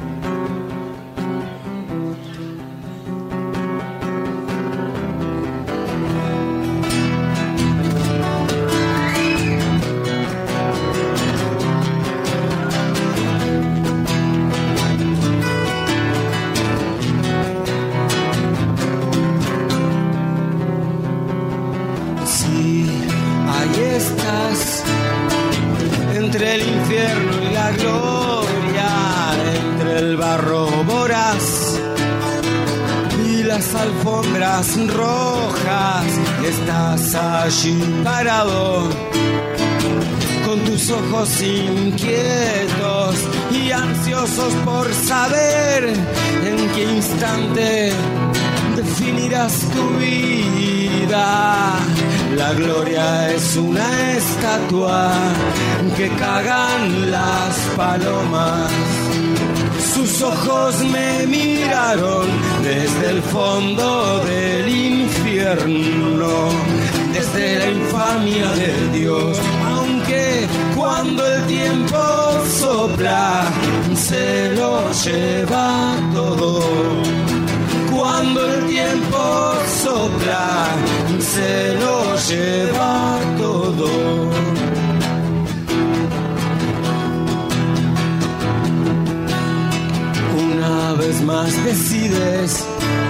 Entre el infierno y la gloria, entre el barro voraz y las alfombras rojas, estás allí parado, con tus ojos inquietos y ansiosos por saber en qué instante definirás tu vida. La gloria es una estatua que cagan las palomas. Sus ojos me miraron desde el fondo del infierno, desde la infamia de Dios. Aunque cuando el tiempo sopla, se lo lleva todo. Cuando el tiempo sopla, se lo lleva todo. Una vez más decides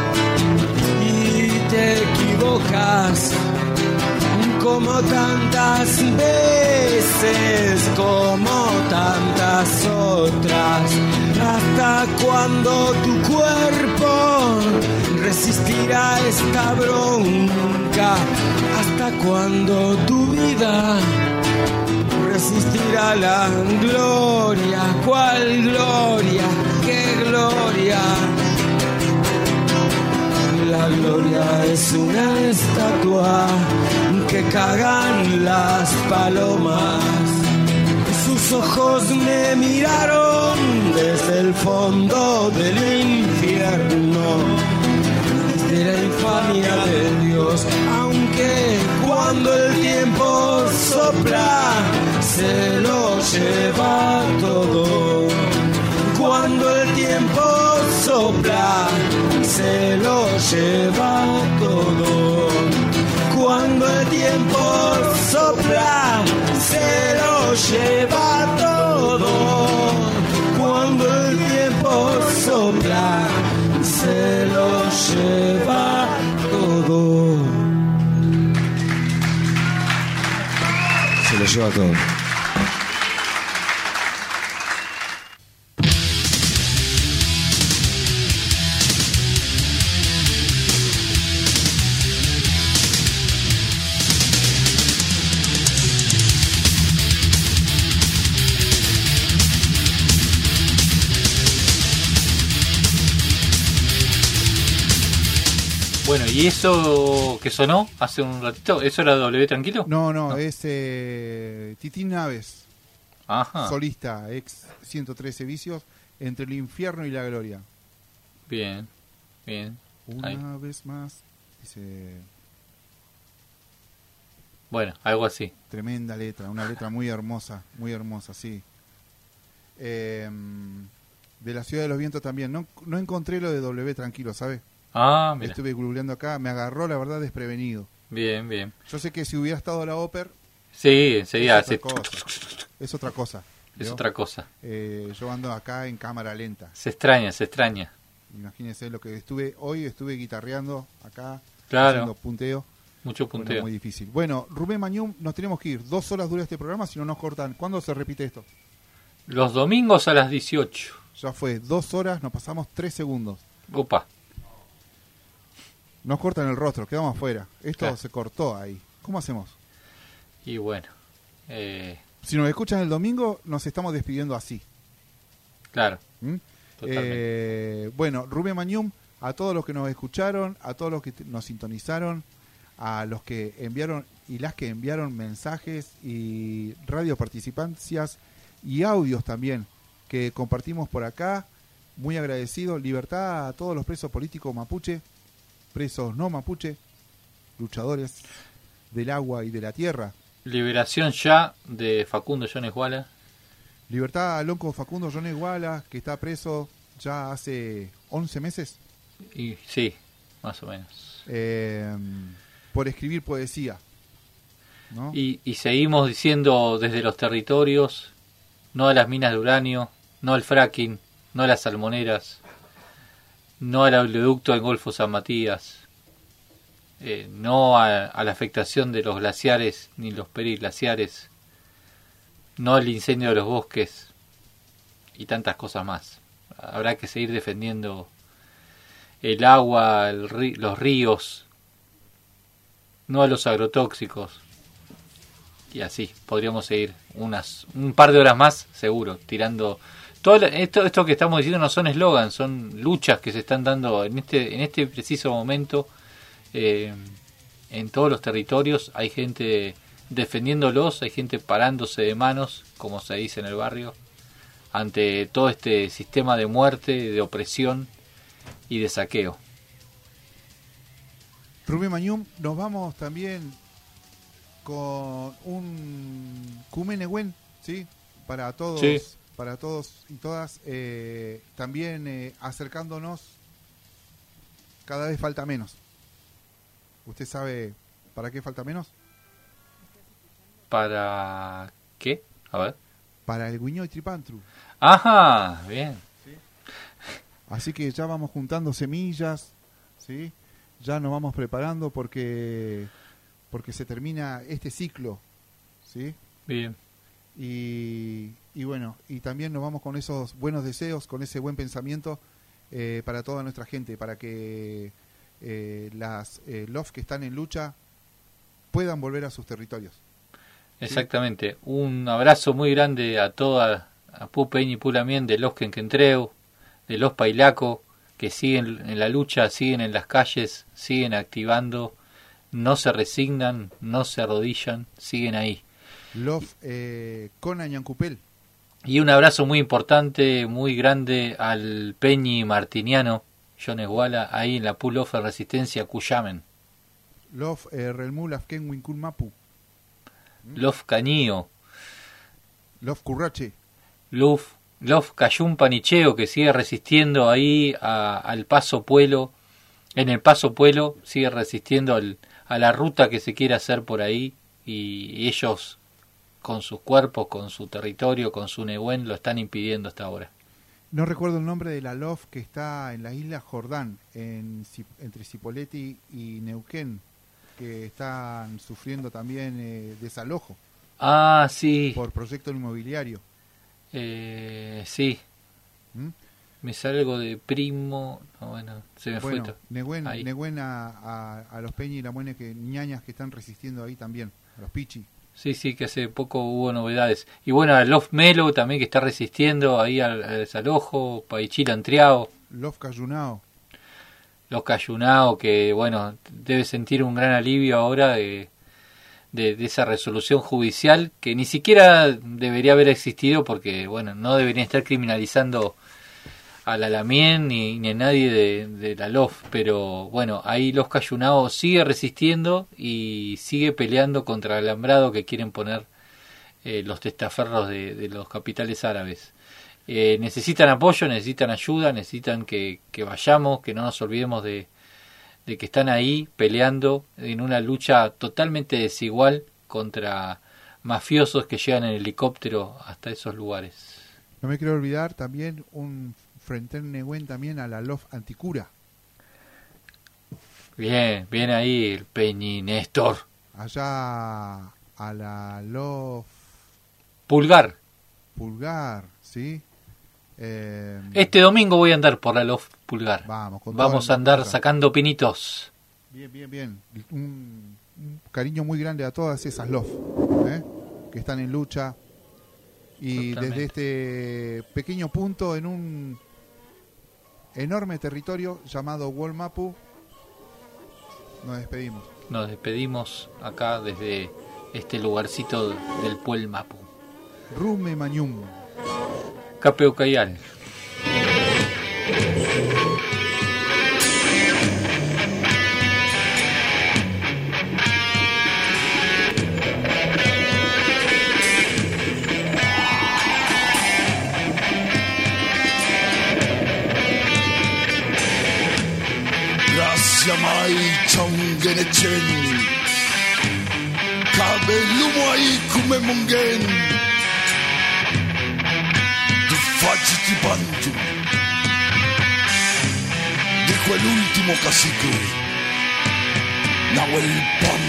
y te equivocas, como tantas veces, como tantas otras. ¿Hasta cuando tu cuerpo resistirá esta bronca? ¿Hasta cuando tu vida existirá la gloria. ¿Cuál gloria? ¿Qué gloria? La gloria es una estatua que cagan las palomas. Sus ojos me miraron desde el fondo del infierno, desde la infamia de Dios, aunque cuando el tiempo sopla se lo lleva todo. Cuando el tiempo sopla se lo lleva todo. Cuando el tiempo sopla se lo lleva todo. Cuando el tiempo sopla se lo lleva todo. Se lo lleva todo. Bueno, ¿y eso que sonó hace un ratito? ¿Eso era W Tranquilo? No, no, no. es eh, Titín Naves. Ajá. Solista, ex ciento trece Vicios, entre el infierno y la gloria. Bien, bien. Una Ahí. vez más, dice... Bueno, algo así. Tremenda letra, una letra muy hermosa, muy hermosa, sí. Eh, de la Ciudad de los Vientos también. No, no encontré lo de W Tranquilo, ¿sabes? Ah, mira. Estuve googleando acá, me agarró la verdad desprevenido. Bien, bien. Yo sé que si hubiera estado la Oper... Sí, enseguida es, hace... otra cosa, es otra cosa. Es ¿vio? otra cosa. Eh, yo ando acá en cámara lenta. Se extraña, se extraña. Imagínense lo que estuve hoy, estuve guitarreando acá, claro. haciendo punteo. Mucho punteo. Bueno, muy difícil. Bueno, Rubén Mañum, nos tenemos que ir. Dos horas dura este programa, si no nos cortan. ¿Cuándo se repite esto? Los domingos a las dieciocho. Ya fue, dos horas, nos pasamos tres segundos. Opa. Nos cortan el rostro, quedamos afuera. Esto Claro. se cortó ahí. ¿Cómo hacemos? Y bueno. Eh... Si nos escuchan el domingo, nos estamos despidiendo así. Claro. ¿Mm? Totalmente. Eh, bueno, Rubén Mañum, a todos los que nos escucharon, a todos los que t- nos sintonizaron, a los que enviaron y las que enviaron mensajes y radio participancias y audios también que compartimos por acá. Muy agradecido. Libertad a todos los presos políticos mapuche, presos no mapuche, luchadores del agua y de la tierra. Liberación ya de Facundo Jones Guala. Libertad a Lonco Facundo Jones Guala, que está preso ya hace once meses. Y sí, más o menos. Eh, por escribir poesía, ¿no? Y, y seguimos diciendo desde los territorios, no a las minas de uranio, no al fracking, no a las salmoneras, no al oleoducto del Golfo San Matías, eh, no a, a la afectación de los glaciares ni los periglaciares, no al incendio de los bosques y tantas cosas más. Habrá que seguir defendiendo el agua, el ri- los ríos, no a los agrotóxicos. Y así, podríamos seguir unas un par de horas más, seguro, tirando... Todo lo- esto, esto que estamos diciendo no son eslogans, son luchas que se están dando en este, en este preciso momento. Eh, en todos los territorios hay gente defendiéndolos, hay gente parándose de manos, como se dice en el barrio, ante todo este sistema de muerte, de opresión y de saqueo. Rubén Mañum, nos vamos también con un Cumenehuen, ¿sí? Para todos, Sí. para todos y todas, eh, también eh, acercándonos, cada vez falta menos. ¿Usted sabe para qué falta menos? ¿Para qué? A ver. Para el Guiñó y Tripantru. Ajá, bien. Así que ya vamos juntando semillas, ¿sí? Ya nos vamos preparando porque porque se termina este ciclo, ¿sí? Bien. Y, y bueno, y también nos vamos con esos buenos deseos, con ese buen pensamiento eh, para toda nuestra gente, para que eh, las eh, L O F que están en lucha puedan volver a sus territorios. Exactamente. Un abrazo muy grande a toda, a Pu Peñi y Pu Lamien de los Quenquentreu, de los Pailaco, que siguen en la lucha, siguen en las calles, siguen activando, no se resignan, no se arrodillan, siguen ahí. Los eh, Cona Ñancupel. Y un abrazo muy importante, muy grande al Peñi Martiniano, John Esguala, ahí en la Pu Lof de Resistencia, Cuyamen. Lof eh, Relmul Afken Wincul Mapu. Lof Cañío. Lof Currache. Lof, Lof Cayún Panicheo, que sigue resistiendo ahí a, al Paso Puelo. En el Paso Puelo sigue resistiendo al, a la ruta que se quiere hacer por ahí. Y, y ellos, con sus cuerpos, con su territorio, con su Nehuen, lo están impidiendo hasta ahora. No recuerdo el nombre de la Lof que está en la isla Jordán, en, entre Cipolletti y Neuquén, que están sufriendo también eh, desalojo. Ah, sí. Por proyecto inmobiliario. Eh, sí. ¿Mm? Me sale algo de primo. No, bueno, se me bueno, fue. To- Nehuen, ahí. Nehuen a, a, a los Peñi y la Muene, que ñañas que están resistiendo ahí también, a los Pichi. Sí, sí, que hace poco hubo novedades. Y bueno, a Lof Melo también, que está resistiendo ahí al, al desalojo. Paichila Antriao. Lof Cayunao. Los Cayunao, que bueno, debe sentir un gran alivio ahora de, de, de esa resolución judicial, que ni siquiera debería haber existido, porque bueno, no deberían estar criminalizando a la Lamien ni, ni a nadie de, de la Lof, pero bueno, ahí los Cayunao sigue resistiendo y sigue peleando contra el alambrado que quieren poner eh, los testaferros de, de los capitales árabes. Eh, necesitan apoyo, necesitan ayuda, necesitan que, que vayamos, que no nos olvidemos de, de que están ahí peleando en una lucha totalmente desigual contra mafiosos que llegan en helicóptero hasta esos lugares. No me quiero olvidar también un frente Nehuen también a la Lof Anticura. Bien, bien ahí el Peñi Néstor. Allá a la Lof Pulgar. Pulgar, ¿sí? Eh, este domingo voy a andar por la Lof Pulgar. Vamos, con vamos a andar sacando pinitos. Bien, bien, bien. Un, un cariño muy grande a todas esas Lof, ¿eh? Que están en lucha. Y totalmente. Desde este pequeño punto en un enorme territorio llamado Wolmapu, nos despedimos. Nos despedimos acá desde este lugarcito del Puel Mapu. Rume Mañum. Capeucayal. Yamai Chongenechen Kabelumai Kumemongen Tufachitipantu, dijo el último cacique Nahuel Pan.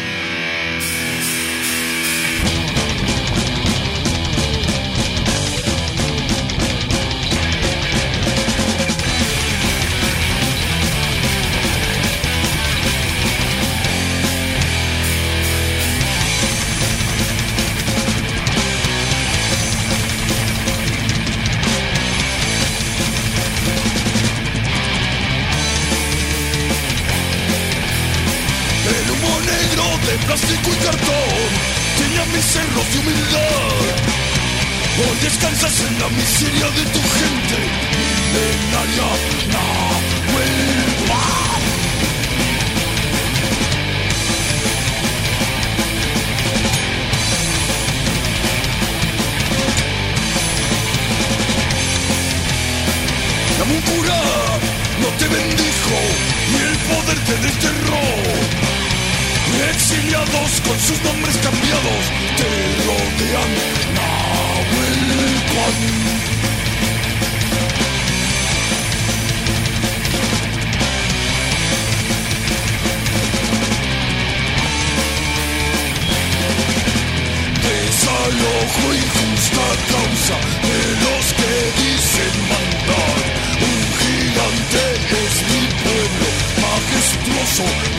Plástico y cartón tenía mis cerros de humildad. Hoy descansas en la miseria de tu gente. Milenaria Nahuel Pan. La muncura no te bendijo ni el poder te desterró. Exiliados con sus nombres cambiados te rodean, Nahuel Pan. Desalojo y justa causa de los que dicen mandar. Un gigante es mi pueblo, majestuoso